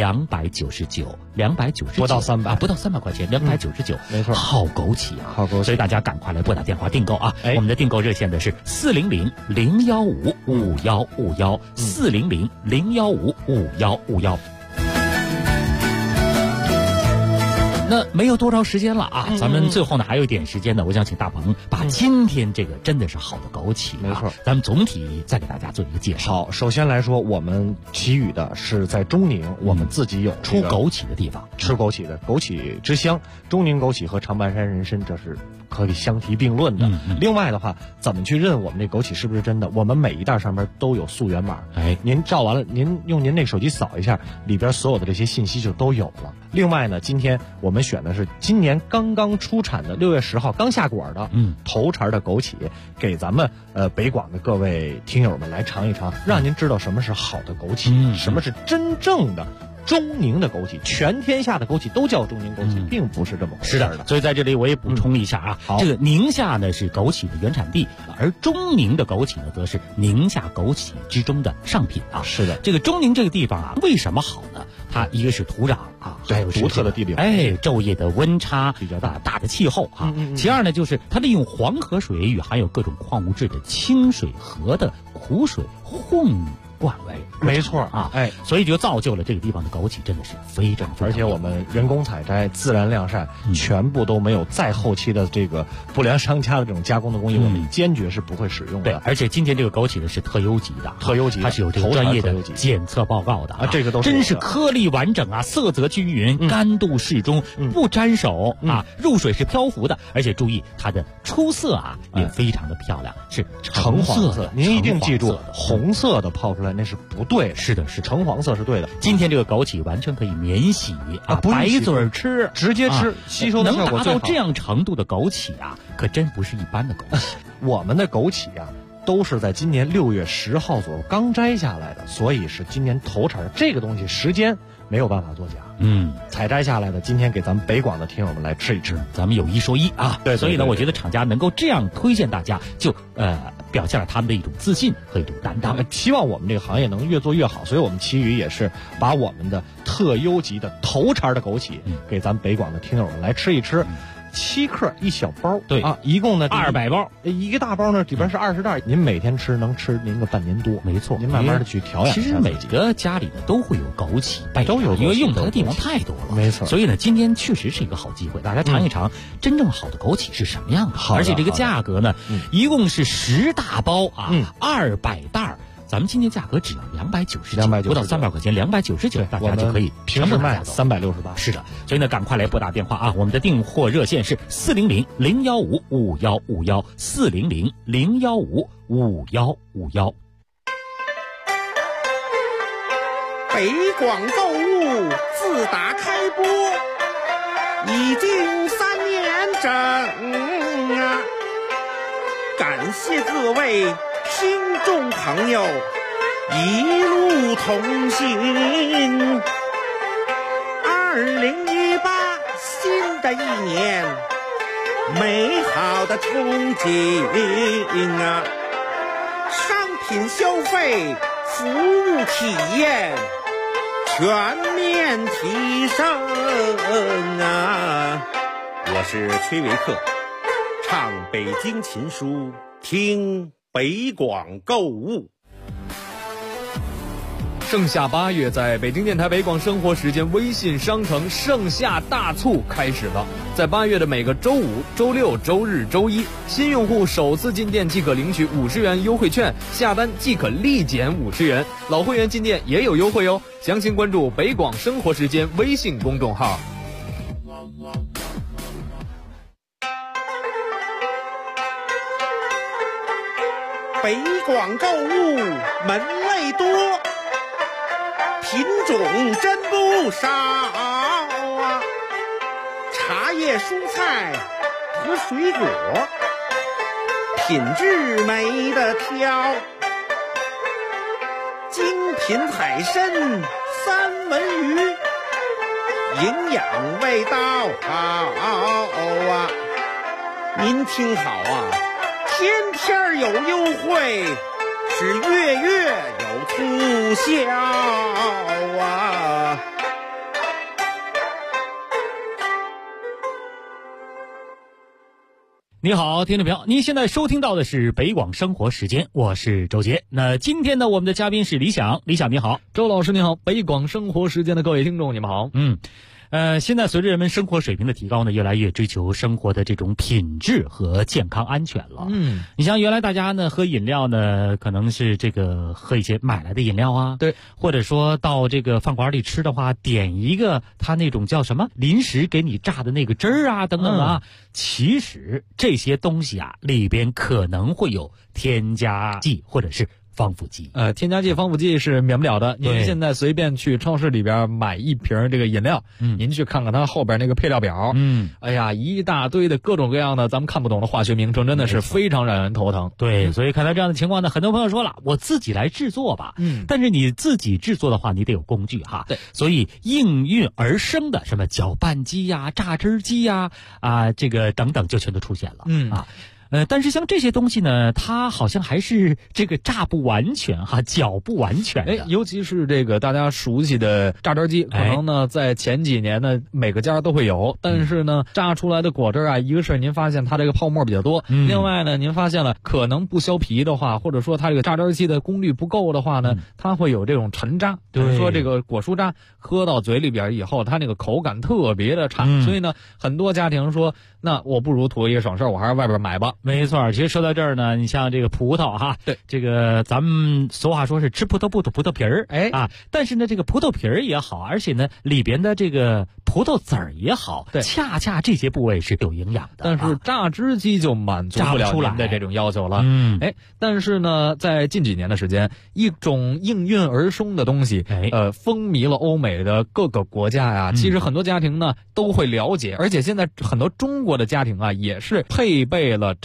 299， 不到300 块钱，299， 没错， 好枸杞啊， 好枸杞， 所以大家赶快来拨打电话订购啊！我们的订购热线的是400-015-5151，400-015-5151。那没有多长时间了啊，咱们最后呢还有一点时间呢，我想请大鹏把今天这个真的是好的枸杞， 没错， 咱们总体再给大家做一个介绍。 好，首先来说，我们祈雨的是在中宁，我们自己有出枸杞的地方， 吃枸杞的枸杞之乡，中宁枸杞和长白山人参这是可以相提并论的。另外的话，怎么去认我们这枸杞是不是真的？我们每一袋上面都有溯源码，您照完了，您用您那个手机扫一下，里边所有的这些信息就都有了。另外呢，今天我们选的是今年刚刚出产的6月10号刚下果的头茬的枸杞，给咱们北广的各位听友们来尝一尝，让您知道什么是好的枸杞，什么是真正的中宁的枸杞。全天下的枸杞都叫中宁枸杞，并不是这么回事的。 所以在这里我也补充一下啊，这个宁夏呢是枸杞的原产地，而中宁的枸杞呢则是宁夏枸杞之中的上品啊。 是的， 这个中宁这个地方啊，为什么好呢？它一个是土壤啊，还有独特的地理， 昼夜的温差比较大的气候啊。其二呢，就是它利用黄河水与含有各种矿物质的清水河的苦水混灌为， 没错啊， 所以就造就了这个地方的枸杞真的是非常， 而且我们人工采摘、自然晾晒，全部都没有再后期的这个不良商家的这种加工的工艺，我们坚决是不会使用的。 对，而且今天这个枸杞呢是特优级的，它是有这个专业的检测报告的啊，这个都是真是颗粒完整啊，色泽均匀，干度适中，不沾手啊，入水是漂浮的，而且注意它的出色啊也非常的漂亮，是橙黄色。 您一定记住，红色的泡出来那是不对的， 是的， 橙黄色是对的。 今天这个枸杞完全可以免洗啊，白嘴吃， 直接吃，吸收的效果最好。 能达到这样程度的枸杞啊，可真不是一般的枸杞。 我们的枸杞啊，都是在今年6月10号左右刚摘下来的，所以是今年头茬。这个东西时间没有办法作假，采摘下来的，今天给咱们北广的听友们来吃一吃， 咱们有一说一啊。 对， 所以呢，我觉得厂家能够这样推荐大家，就表现了他们的一种自信和一种担当。 希望我们这个行业能越做越好，所以我们奇宇也是把我们的特优级的头茬的枸杞给咱们北广的听友们来吃一吃。 7克一小包， 对啊，一共呢 200包， 一个大包呢里边是20袋，您每天吃能吃您个半年多， 没错， 您慢慢的去调养。 其实每个家里呢都会有枸杞备着，因为用它的地方太多了， 没错。 所以呢，今天确实是一个好机会，大家尝一尝真正好的枸杞是什么样的。而且这个价格呢，一共是10大包啊，200袋。咱们今天价格只要299，不到300块钱，299，大家就可以平时卖368。 是的，所以呢，赶快来拨打电话啊！我们的订货热线是400-015-5151，400-015-5151。 北广购物自打开播已经3年整啊！感谢各位听众朋友一路同行。2018新的一年，美好的憧憬啊！商品消费，服务体验全面提升啊！我是崔维克，唱北京琴书，听北广购物。 盛夏8月，在北京电台北广生活时间微信商城盛夏大促开始了。在8月的每个周五、周六、周日、周一，新用户首次进店即可领取50元优惠券，下单即可立减50元。老会员进店也有优惠哦。详情关注北广生活时间微信公众号。 北广购物门类多，品种真不少啊！茶叶、蔬菜和水果，品质没得挑。精品海参、三文鱼，营养味道好啊！您听好啊，天天有优惠，是月月有促销啊！ 你好，听众朋友，您现在收听到的是北广生活时间，我是周杰。那今天呢，我们的嘉宾是李想，李想你好。 周老师你好，北广生活时间的各位听众你们好。 现在随着人们生活水平的提高呢，越来越追求生活的这种品质和健康安全了。你像原来大家呢喝饮料呢，可能是这个喝一些买来的饮料啊， 对， 或者说到这个饭馆里吃的话，点一个他那种叫什么临时给你榨的那个汁儿啊等等啊，其实这些东西啊里边可能会有添加剂或者是防腐剂。 添加剂、防腐剂是免不了的。您现在随便去超市里边买一瓶这个饮料，您去看看它后边那个配料表，哎呀，一大堆的各种各样的咱们看不懂的化学名称，真的是非常让人头疼。 对，所以看到这样的情况呢，很多朋友说了，我自己来制作吧。但是你自己制作的话，你得有工具哈。 对， 所以应运而生的什么搅拌机呀、榨汁机呀、这个等等就全都出现了。但是像这些东西呢，它好像还是这个榨不完全哈，搅不完全的。 尤其是这个大家熟悉的榨汁机，可能呢在前几年呢每个家都会有，但是呢榨出来的果汁啊，一个是您发现它这个泡沫比较多，另外呢您发现了可能不削皮的话，或者说它这个榨汁机的功率不够的话呢，它会有这种沉渣，比如说这个果蔬渣喝到嘴里边以后，它那个口感特别的差，所以呢很多家庭说，那我不如图一个省事，我还是外边买吧。 没错，其实说到这儿呢，你像这个葡萄哈， 对， 这个咱们俗话说是吃葡萄不吐葡萄皮儿，但是呢，这个葡萄皮儿也好，而且呢，里边的这个葡萄籽儿也好， 对， 恰恰这些部位是有营养的。 但是榨汁机就满足不了您的这种要求了。但是呢，在近几年的时间，一种应运而生的东西，风靡了欧美的各个国家呀。其实很多家庭呢都会了解，而且现在很多中国的家庭啊，也是配备了这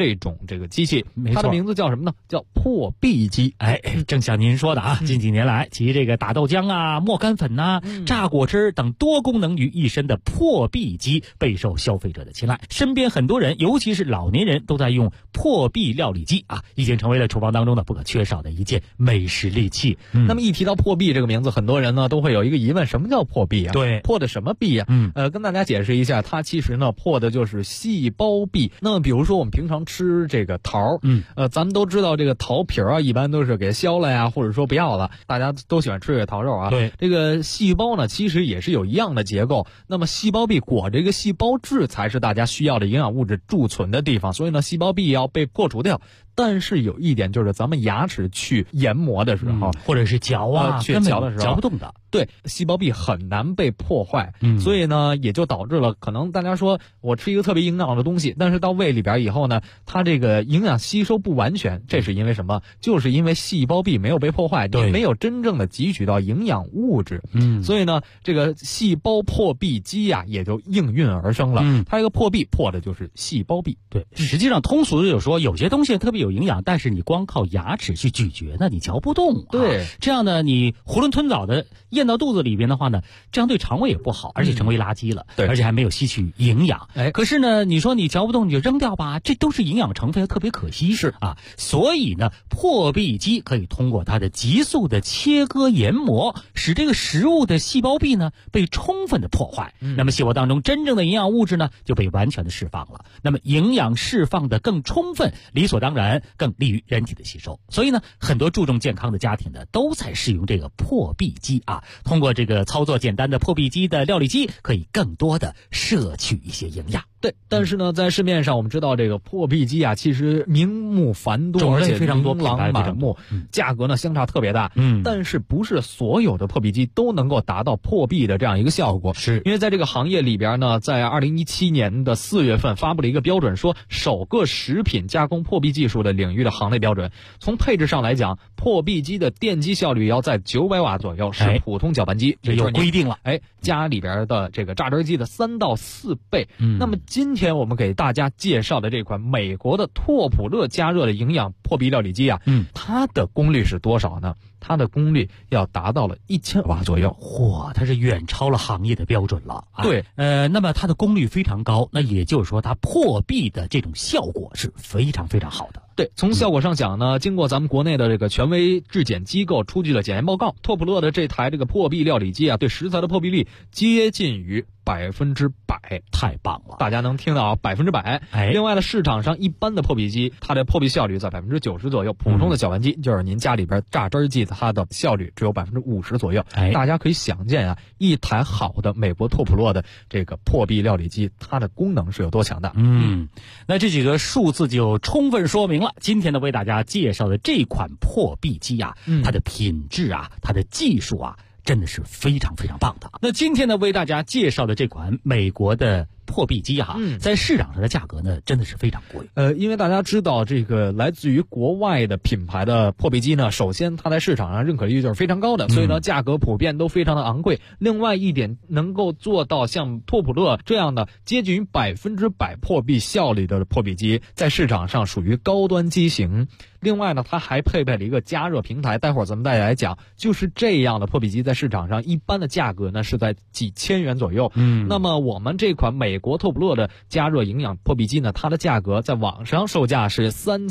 这种这个机器， 没错， 它的名字叫什么呢？叫破壁机。 正像您说的啊，近几年来集这个打豆浆啊、磨干粉呐、榨果汁等多功能于一身的破壁机备受消费者的青睐。身边很多人，尤其是老年人都在用破壁料理机啊，已经成为了厨房当中的不可缺少的一件美食利器。 那么一提到破壁这个名字，很多人呢都会有一个疑问，什么叫破壁啊？ 对， 破的什么壁啊？跟大家解释一下，它其实呢破的就是细胞壁。那么比如说我们平常吃这个桃，咱们都知道这个桃皮啊，一般都是给削了呀，或者说不要了，大家都喜欢吃这个桃肉啊。 对， 这个细胞呢其实也是有一样的结构，那么细胞壁裹这个细胞质才是大家需要的营养物质贮存的地方，所以呢细胞壁要被破除掉。但是有一点就是咱们牙齿去研磨的时候， 或者是嚼啊， 去嚼的时候嚼不动的。 对，细胞壁很难被破坏，所以呢也就导致了可能大家说我吃一个特别营养的东西，但是到胃里边以后呢，它这个营养吸收不完全，这是因为什么？就是因为细胞壁没有被破坏，你没有真正的汲取到营养物质。所以呢这个细胞破壁机啊也就应运而生了。它这个破壁破的就是细胞壁。 对，实际上通俗的就说有些东西特别有营养，但是你光靠牙齿去咀嚼呢，你嚼不动。 对， 这样呢你囫囵吞枣的咽到肚子里边的话呢，这样对肠胃也不好，而且成为垃圾了。对，而且还没有吸取营养。可是呢你说你嚼不动你就扔掉吧，这都是营养成分，特别可惜。是啊，所以呢破壁机可以通过它的急速的切割研磨，使这个食物的细胞壁呢被充分的破坏，那么细胞当中真正的营养物质呢就被完全的释放了。那么营养释放的更充分，理所当然更利于人体的吸收。所以呢很多注重健康的家庭呢都在使用这个破壁机啊，通过这个操作简单的破壁机的料理机，可以更多的摄取一些营养。 对，但是呢在市面上我们知道这个破壁机啊其实名目繁多， 种类非常多， 琳琅满目，价格呢相差特别大。但是不是所有的破壁机都能够达到破壁的这样一个效果。 是因为在这个行业里边呢，在2017年的4月份发布了一个标准，说首个食品加工破壁技术的领域的行内标准。从配置上来讲，破壁机的电机效率要在900瓦左右，是普通搅拌机， 这有规定了。 家里边的这个榨汁机的3到4倍。那么今天我们给大家介绍的这款美国的拓普勒加热的营养破壁料理机啊，它的功率是多少呢？它的功率要达到了1000瓦左右。 嚯，它是远超了行业的标准了。 对， 那么它的功率非常高，那也就是说它破壁的这种效果是非常非常好的。 对，从效果上讲呢，经过咱们国内的这个权威质检机构出具了检验报告，拓普勒的这台这个破壁料理机啊，对食材的破壁率接近于100%， 太棒了！ 大家能听到啊，100%。另外呢，市场上一般的破壁机，它的破壁效率在90%左右；普通的搅拌机，就是您家里边榨汁机，它的效率只有50%左右。大家可以想见啊，一台好的美国拓普勒的这个破壁料理机，它的功能是有多强大。 那这几个数字就充分说明了今天呢为大家介绍的这款破壁机啊，它的品质啊，它的技术啊，真的是非常非常棒的。那今天呢为大家介绍的这款美国的破壁机哈，在市场上的价格呢真的是非常贵。 因为大家知道这个来自于国外的品牌的破壁机呢，首先它在市场上认可率就是非常高的，所以呢价格普遍都非常的昂贵。另外一点，能够做到像拓普勒这样的接近于100%破壁效率的破壁机，在市场上属于高端机型。另外呢，它还配备了一个加热平台，待会儿咱们再来讲。就是这样的破壁机在市场上一般的价格呢是在几千元左右。那么我们这款美国拓普勒的加热营养破壁机呢，它的价格在网上售价是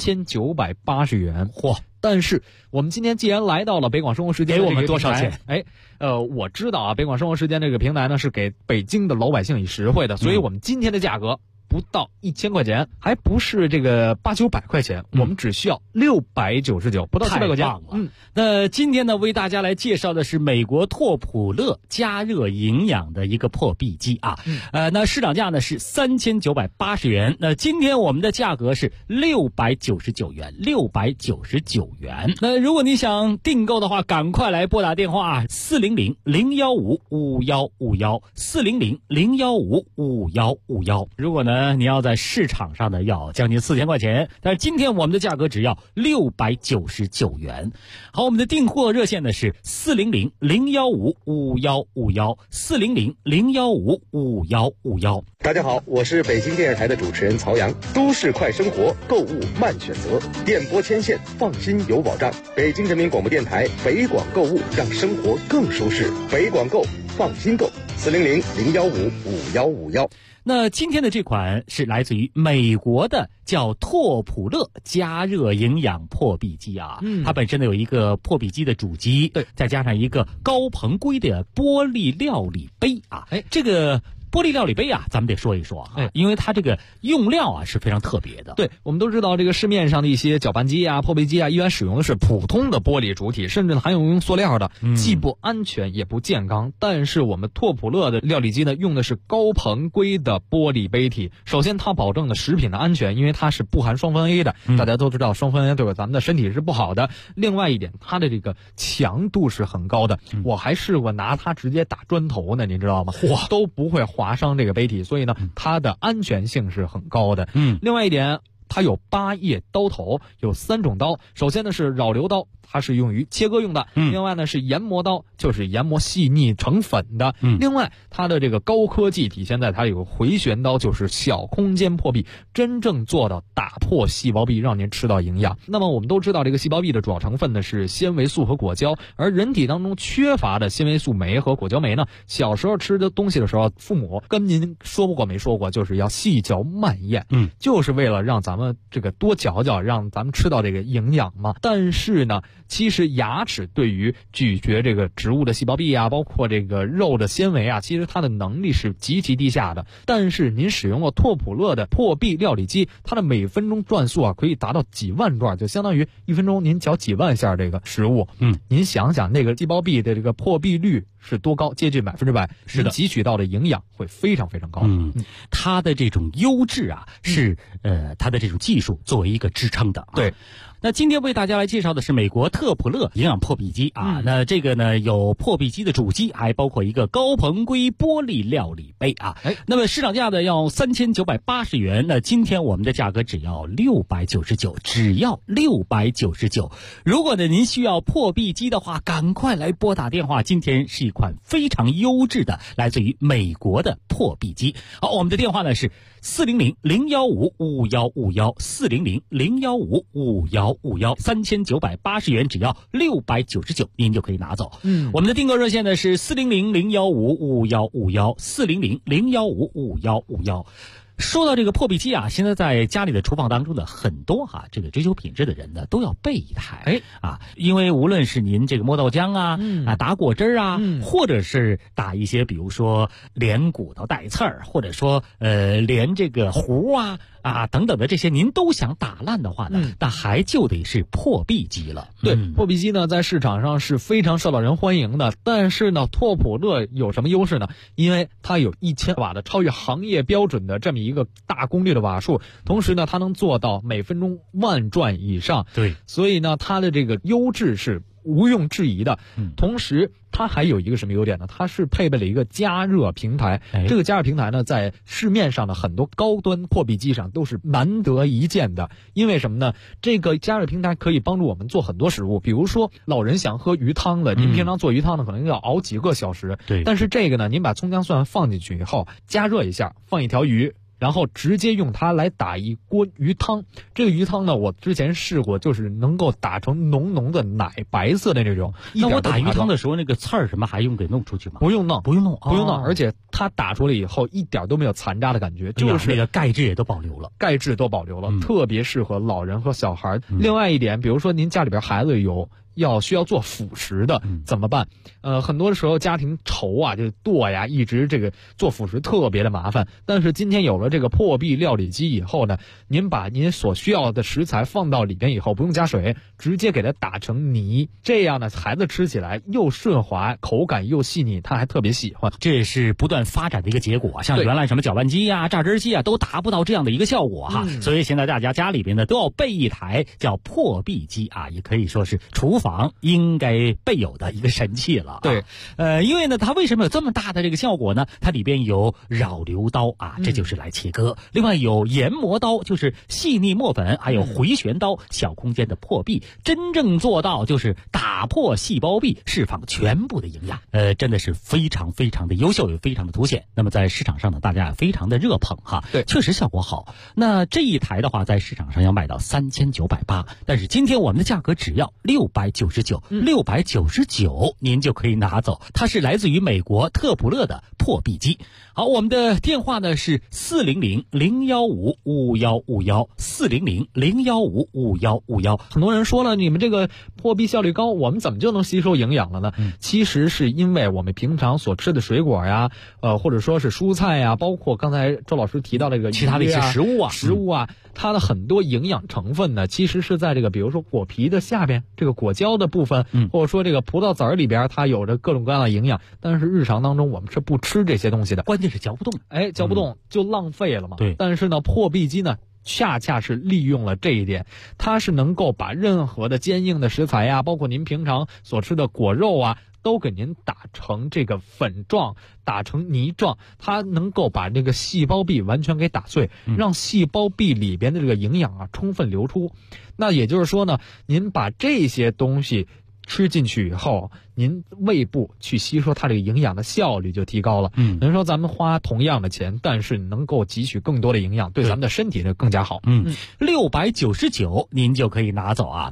3980元。嚯！但是我们今天既然来到了北广生活时间， 给我们多少钱？ 我知道啊，北广生活时间这个平台呢是给北京的老百姓以实惠的，所以我们今天的价格不到1000块钱，还不是这个800-900块钱，我们只需要699，不到700块钱。 太棒了。那今天呢为大家来介绍的是美国拓普勒加热营养的一个破壁机啊。那市场价呢是3980元，那今天我们的价格是699元，699元。那如果你想订购的话，赶快来拨打电话400-015-5151，400-015-5151。如果呢呢，你要在市场上呢要将近4000块钱，但是今天我们的价格只要699元。好，我们的订货热线呢是400-015-5151，400-015-5151。 大家好，我是北京电视台的主持人曹阳。都市快生活，购物慢选择，电波牵线，放心有保障。北京人民广播电台北广购物，让生活更舒适。北广购，放心购，400-015-5151。 那今天的这款是来自于美国的，叫拓普勒加热营养破壁机啊。它本身呢有一个破壁机的主机，对，再加上一个高硼硅的玻璃料理杯啊。这个玻璃料理杯啊，咱们得说一说啊，因为它这个用料啊是非常特别的。 对，我们都知道这个市面上的一些搅拌机啊、破壁机啊，一般使用的是普通的玻璃主体，甚至含有用塑料的，既不安全也不健康。但是我们拓普勒的料理机呢，用的是高硼硅的玻璃杯体。首先，它保证了食品的安全，因为它是不含双酚 A 的。大家都知道双酚 A 对咱们的身体是不好的。另外一点，它的这个强度是很高的。我还试过拿它直接打砖头呢，您知道吗？都不会划伤这个杯体，所以呢，它的安全性是很高的。另外一点，它有8叶刀头，有3种刀。首先呢是扰流刀，它是用于切割用的。另外呢是研磨刀，就是研磨细腻成粉的。另外它的这个高科技体现在它有回旋刀，就是小空间破壁，真正做到打破细胞壁，让您吃到营养。那么我们都知道这个细胞壁的主要成分呢是纤维素和果胶，而人体当中缺乏的纤维素酶和果胶酶呢，小时候吃的东西的时候，父母跟您说过没说过，就是要细嚼慢咽，就是为了让咱们这个多嚼嚼，让咱们吃到这个营养嘛。但是呢，其实牙齿对于咀嚼这个植物的细胞壁啊，包括这个肉的纤维啊，其实它的能力是极其低下的。但是您使用了拓普勒的破壁料理机，它的每分钟转速啊可以达到几万转，就相当于1分钟您嚼几万下这个食物。您想想那个细胞壁的这个破壁率是多高，接近100%，是的，汲取到的营养会非常非常高。 它的这种优质啊，是它的这种技术作为一个支撑的。对。那今天为大家来介绍的是美国特普勒营养破壁机啊。那这个呢有破壁机的主机，还包括一个高硼硅玻璃料理杯啊。那么市场价呢要3980元，那今天我们的价格只要699，只要699。如果呢您需要破壁机的话，赶快来拨打电话。今天是一款非常优质的来自于美国的破壁机。好，我们的电话呢是400-015-5151，400-015-5151，3980元，只要699，您就可以拿走。我们的订购热线呢是400-015-5151，400-015-5151。说到这个破壁机啊，现在在家里的厨房当中的很多这个追求品质的人呢，都要备一台因为无论是您这个磨豆浆打果汁或者是打一些比如说连骨头带刺儿，或者说连这个糊等等的这些您都想打烂的话呢，那还就得是破壁机了。 对，破壁机呢在市场上是非常受到人欢迎的，但是呢拓普勒有什么优势呢？因为它有1000瓦的超越行业标准的这么一个大功率的瓦数，同时呢它能做到每分钟10000转以上。对，所以呢它的这个优质是毋庸置疑的。同时它还有一个什么优点呢？它是配备了一个加热平台。这个加热平台呢在市面上的很多高端破壁机上都是难得一见的。因为什么呢？这个加热平台可以帮助我们做很多食物，比如说老人想喝鱼汤了，您平常做鱼汤呢可能要熬几个小时。对，但是这个呢您把葱姜蒜放进去以后加热一下，放一条鱼，然后直接用它来打一锅鱼汤。这个鱼汤呢我之前试过，就是能够打成浓浓的奶白色的那种。 那我打鱼汤的时候那个刺儿什么还用给弄出去吗？ 不用弄，而且它打出来以后一点都没有残渣的感觉，就是那个钙质也都保留了， 特别适合老人和小孩。另外一点，比如说您家里边孩子需要做辅食的怎么办？很多时候家庭愁就剁一直这个做辅食特别的麻烦。但是今天有了这个破壁料理机以后呢，您把您所需要的食材放到里边以后，不用加水，直接给它打成泥，这样呢孩子吃起来又顺滑，口感又细腻，他还特别喜欢。 这也是不断发展的一个结果。像原来什么搅拌机榨汁机都达不到这样的一个效果所以现在大家家里边呢都要备一台叫破壁机也可以说是厨房床应该备有的一个神器了。 对， 因为呢，它为什么有这么大的这个效果呢？它里边有扰流刀啊，这就是来切割；另外有研磨刀，就是细腻磨粉；还有回旋刀，小空间的破壁。真正做到就是打破细胞壁，释放全部的营养。真的是非常非常的优秀，也非常的凸显。那么在市场上呢，大家也非常的热捧哈。 对， 确实效果好。那这一台的话，在市场上要卖到3980，但是今天我们的价格只要699，699您就可以拿走。它是来自于美国特普勒的破壁机。好，我们的电话呢是400-015-5151，400-015-5151。 很多人说了，你们这个破壁效率高，我们怎么就能吸收营养了呢？其实是因为我们平常所吃的水果呀，或者说是蔬菜呀，包括刚才周老师提到这个其他的一些食物啊，它的很多营养成分呢，其实是在这个比如说果皮的下边这个果胶的部分，或者说这个葡萄籽儿里边，它有着各种各样的营养，但是日常当中我们是不吃这些东西的， 关键是嚼不动， 嚼不动就浪费了嘛。 对， 但是呢，破壁机呢，恰恰是利用了这一点，它是能够把任何的坚硬的食材呀，包括您平常所吃的果肉啊，都给您打成这个粉状，打成泥状，它能够把这个细胞壁完全给打碎，让细胞壁里边的这个营养啊充分流出。那也就是说呢，您把这些东西吃进去以后，您胃部去吸收它这个营养的效率就提高了。能说咱们花同样的钱，但是能够汲取更多的营养，对咱们的身体就更加好。 699您就可以拿走啊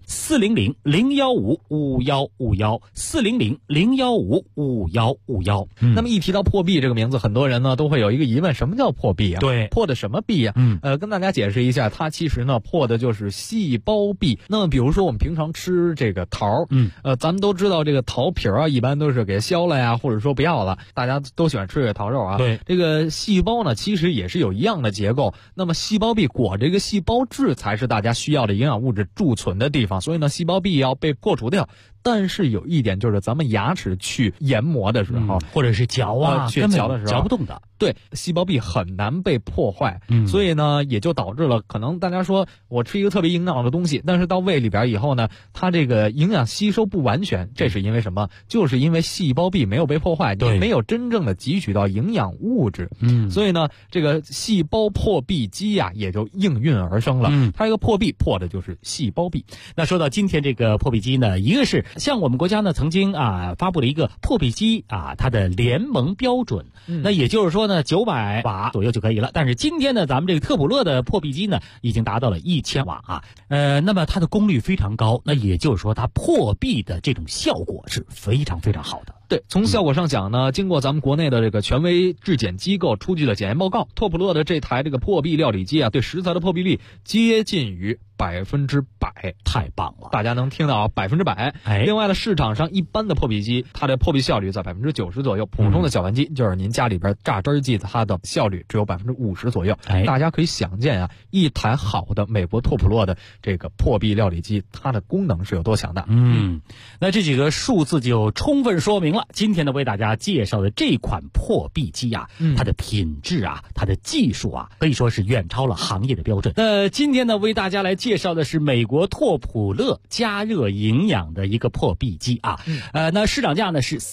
，400-015-5151，400-015-5151。 那么一提到破壁这个名字，很多人呢都会有一个疑问，什么叫破壁啊？ 对， 破的什么壁啊？跟大家解释一下，它其实呢破的就是细胞壁。那么比如说我们平常吃这个桃，咱们都知道这个桃皮啊，一般都是给削了呀，或者说不要了，大家都喜欢吃这个桃肉啊。 对， 这个细胞呢，其实也是有一样的结构。那么细胞壁裹这个细胞质才是大家需要的营养物质贮存的地方，所以呢，细胞壁要被破除掉。但是有一点就是，咱们牙齿去研磨的时候， 或者是嚼啊， 去嚼的时候嚼不动的。 对，细胞壁很难被破坏，所以呢，也就导致了可能大家说我吃一个特别营养的东西，但是到胃里边以后呢，它这个营养吸收不完全，这是因为什么？就是因为细胞壁没有被破坏，你没有真正的汲取到营养物质。所以呢，这个细胞破壁机呀，也就应运而生了。它这个破壁破的就是细胞壁。 那说到今天这个破壁机呢，一个是像我们国家呢曾经发布了一个破壁机它的联盟标准，那也就是说呢900瓦左右就可以了。但是今天呢，咱们这个特普勒的破壁机呢已经达到了1000瓦啊。那么它的功率非常高，那也就是说它破壁的这种效果是非常非常好的。 对，从效果上讲呢，经过咱们国内的这个权威质检机构出具的检验报告，特普勒的这台这个破壁料理机啊，对食材的破壁率接近于100%， 太棒了！ 大家能听到100%。另外呢，市场上一般的破壁机，它的破壁效率在90%左右；普通的小盘机，就是您家里边榨汁机，它的效率只有50%左右。大家可以想见啊，一台好的美国特普勒的这个破壁料理机，它的功能是有多强大。 那这几个数字就充分说明了今天呢为大家介绍的这款破壁机啊，它的品质啊，它的技术啊，可以说是远超了行业的标准。那今天呢为大家来介绍的是美国特普勒加热营养的一个破壁机啊，那市场价呢是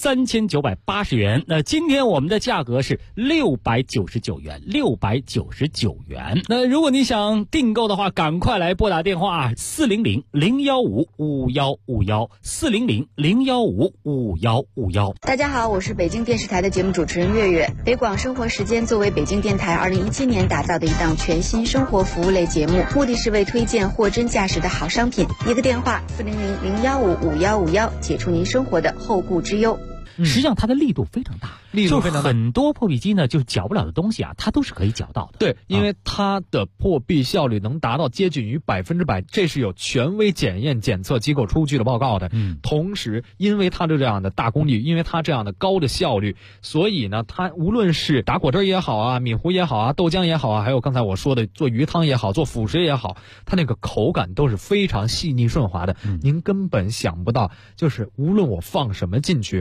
3980元，那今天我们的价格是699元，699元。那如果你想订购的话，赶快来拨打电话400-015-5151，400-015-5151。 大家好，我是北京电视台的节目主持人月月。北广生活时间作为北京电台2017年打造的一档全新生活服务类节目，目的是为推荐货真价实的好商品。一个电话400-015-5151，解除您生活的后顾之忧。 实际上它的力度非常大，很多破壁机呢就是搅不了的东西啊，它都是可以搅到的。 对，因为它的破壁效率能达到接近于100%，这是有权威检验检测机构出具的报告的。同时因为它的这样的大功率，因为它这样的高的效率，所以呢它无论是打果汁也好啊，米糊也好啊，豆浆也好啊，还有刚才我说的做鱼汤也好，做辅食也好，它那个口感都是非常细腻顺滑的。您根本想不到，就是无论我放什么进去，它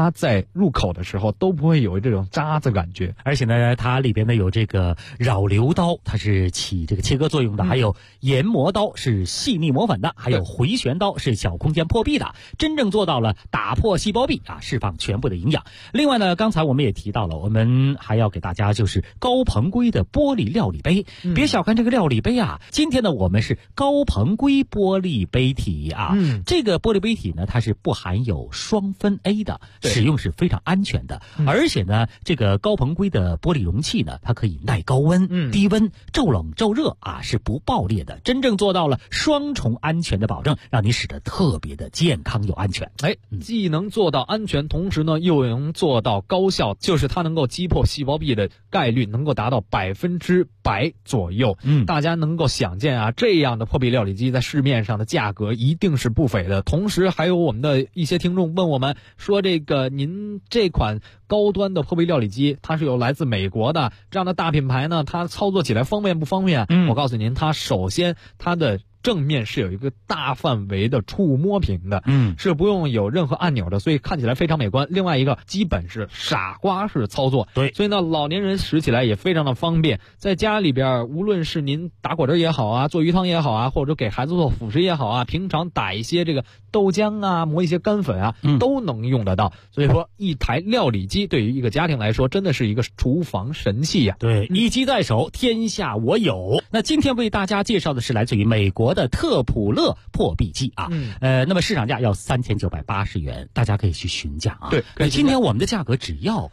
它在入口的时候都不会有这种渣子感觉。 而且呢，它里边呢有这个扰流刀，它是起这个切割作用的，还有研磨刀是细腻磨粉的，还有回旋刀是小空间破壁的，真正做到了打破细胞壁啊，释放全部的营养。另外呢，刚才我们也提到了，我们还要给大家就是高朋圭的玻璃料理杯。别小看这个料理杯啊，今天呢我们是高朋圭玻璃杯体啊。这个玻璃杯体呢，它是不含有双酚 A 的，使用是非常安全的。而且呢，这个高朋圭的玻璃容器呢，它可以耐高温、低温、骤冷骤热啊，是不爆裂的，真正做到了双重安全的保证，让你使得特别的健康又安全。 既能做到安全，同时呢又能做到高效，就是它能够击破细胞壁的概率能够达到100%左右。大家能够想见啊，这样的破壁料理机在市面上的价格一定是不菲的。同时还有我们的一些听众问我们说，这个您这款高端的破壁料理机，它是有来自美国的这样的大品牌呢，它操作起来方便不方便？我告诉您，它首先它的正面是有一个大范围的触摸屏的，是不用有任何按钮的，所以看起来非常美观。另外一个基本是傻瓜式操作， 对， 所以呢老年人使起来也非常的方便。在家里边，无论是您打果汁也好啊，做鱼汤也好啊，或者给孩子做辅食也好啊，平常打一些这个豆浆啊，磨一些干粉啊，都能用得到。所以说，一台料理机对于一个家庭来说，真的是一个厨房神器呀。 对，一机在手，天下我有。那今天为大家介绍的是来自于美国的特普勒破壁机啊，那么市场价要3980元，大家可以去询价啊。 对， 今天我们的价格只要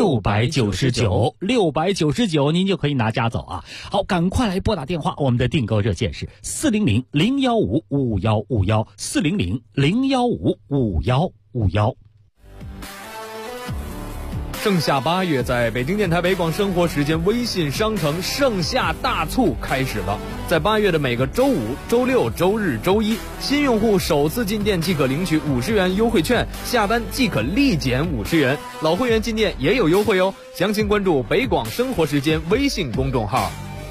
699，您就可以拿家走啊。好，赶快来拨打电话，我们的订购热线是400-015-5151，400-015-5151。 盛夏8月，在北京电台北广生活时间微信商城盛夏大促开始了。在8月的每个周五、周六、周日、周一，新用户首次进店即可领取50元优惠券，下单即可立减50元。老会员进店也有优惠哦，详情关注北广生活时间微信公众号。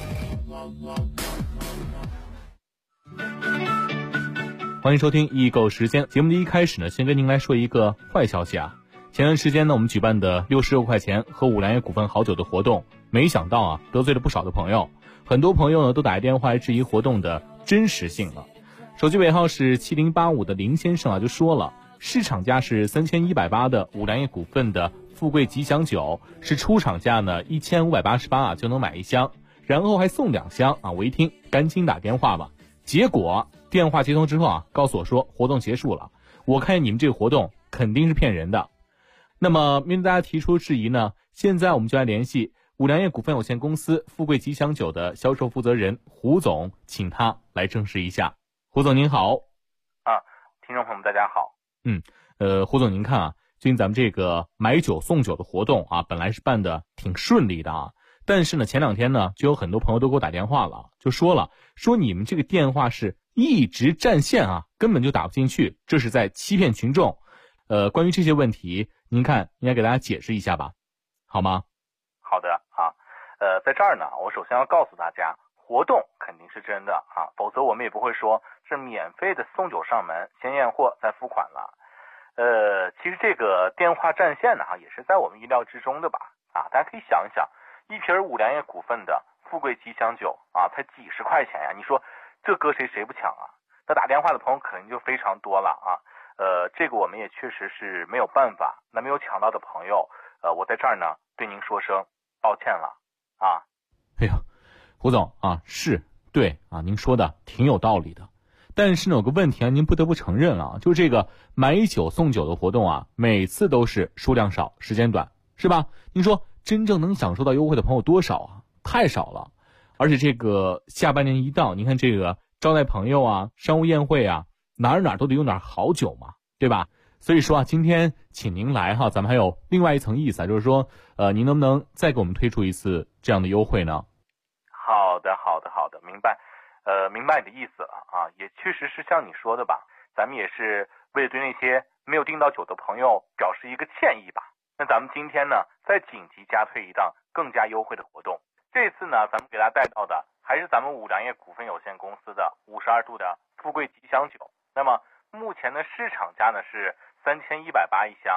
欢迎收听易购时间。节目的一开始呢，先跟您来说一个坏消息啊。前段时间呢，我们举办的66块钱喝五粮液股份好酒的活动，没想到啊，得罪了不少的朋友。很多朋友呢都打电话来质疑活动的真实性了。手机尾号是7085的林先生啊就说了，市场价是3180的五粮液股份的富贵吉祥酒，是出厂价呢1588啊就能买一箱，然后还送2箱啊。我一听赶紧打电话吧，结果电话接通之后啊，告诉我说活动结束了。我看你们这个活动肯定是骗人的。那么面对大家提出质疑呢，现在我们就来联系五粮液股份有限公司富贵吉祥酒的销售负责人胡总，请他来证实一下。胡总您好。 听众朋友们大家好。 胡总您看啊，最近咱们这个买酒送酒的活动啊，本来是办的挺顺利的啊，但是呢前2天呢就有很多朋友都给我打电话了，就说你们这个电话是一直占线啊，根本就打不进去，这是在欺骗群众。关于这些问题，您看应该给大家解释一下吧，好吗？ 好的啊，在这儿呢，我首先要告诉大家，活动肯定是真的啊，否则我们也不会说是免费的送酒上门，先验货再付款了。其实这个电话占线呢，也是在我们意料之中的吧？啊，大家可以想一想，一瓶五粮液股份的富贵吉祥酒啊，才几十块钱呀，你说这搁谁不抢啊？那打电话的朋友肯定就非常多了啊。这个我们也确实是没有办法。那没有抢到的朋友，我在这儿呢对您说声抱歉了啊。 哎呀，胡总啊，是对啊，您说的挺有道理的。但是呢有个问题啊，您不得不承认了，就是这个买酒送酒的活动啊，每次都是数量少，时间短，是吧？您说真正能享受到优惠的朋友多少啊？太少了。而且这个下半年一到，您看这个招待朋友啊，商务宴会啊，哪都得用点好酒嘛，对吧？所以说啊，今天请您来哈，咱们还有另外一层意思啊，就是说您能不能再给我们推出一次这样的优惠呢？ 好的，明白。明白你的意思了啊，也确实是像你说的吧，咱们也是为了对那些没有订到酒的朋友表示一个歉意吧。那咱们今天呢，再紧急加推一档更加优惠的活动。这次呢，咱们给大家带到的还是咱们五粮液股份有限公司的52度的富贵吉祥酒。那么目前的市场价呢是3180一箱，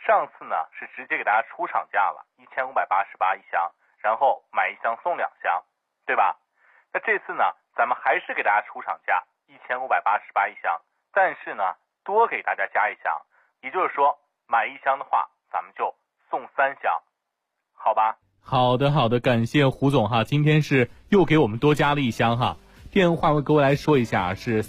上次呢是直接给大家出厂价了，1588一箱，然后买1箱送2箱，对吧？那这次呢，咱们还是给大家出厂价1588一箱，但是呢多给大家加1箱，也就是说买1箱的话，咱们就送3箱，好吧？ 好的，感谢胡总哈，今天是又给我们多加了1箱哈。电话为各位来说一下，是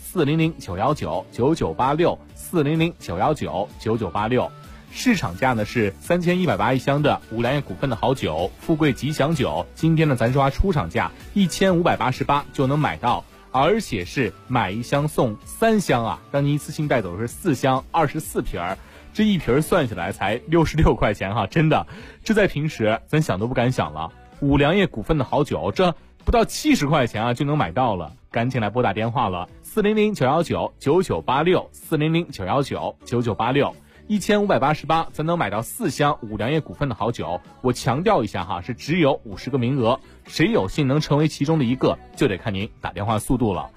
400-919-9986，400-919-9986。市场价呢是3180一箱的五粮液股份的好酒富贵吉祥酒，今天呢咱说出厂价1588就能买到，而且是买1箱送3箱啊，让您一次性带走是4箱24瓶儿，这一瓶算下来才66块钱哈，真的，这在平时咱想都不敢想了。五粮液股份的好酒，这不到70块钱啊就能买到了，赶紧来拨打电话了，400-919-9986，400-919-9986，1588才能买到4箱五粮液股份的好酒。我强调一下哈，是只有50个名额，谁有幸能成为其中的一个，就得看您打电话速度了。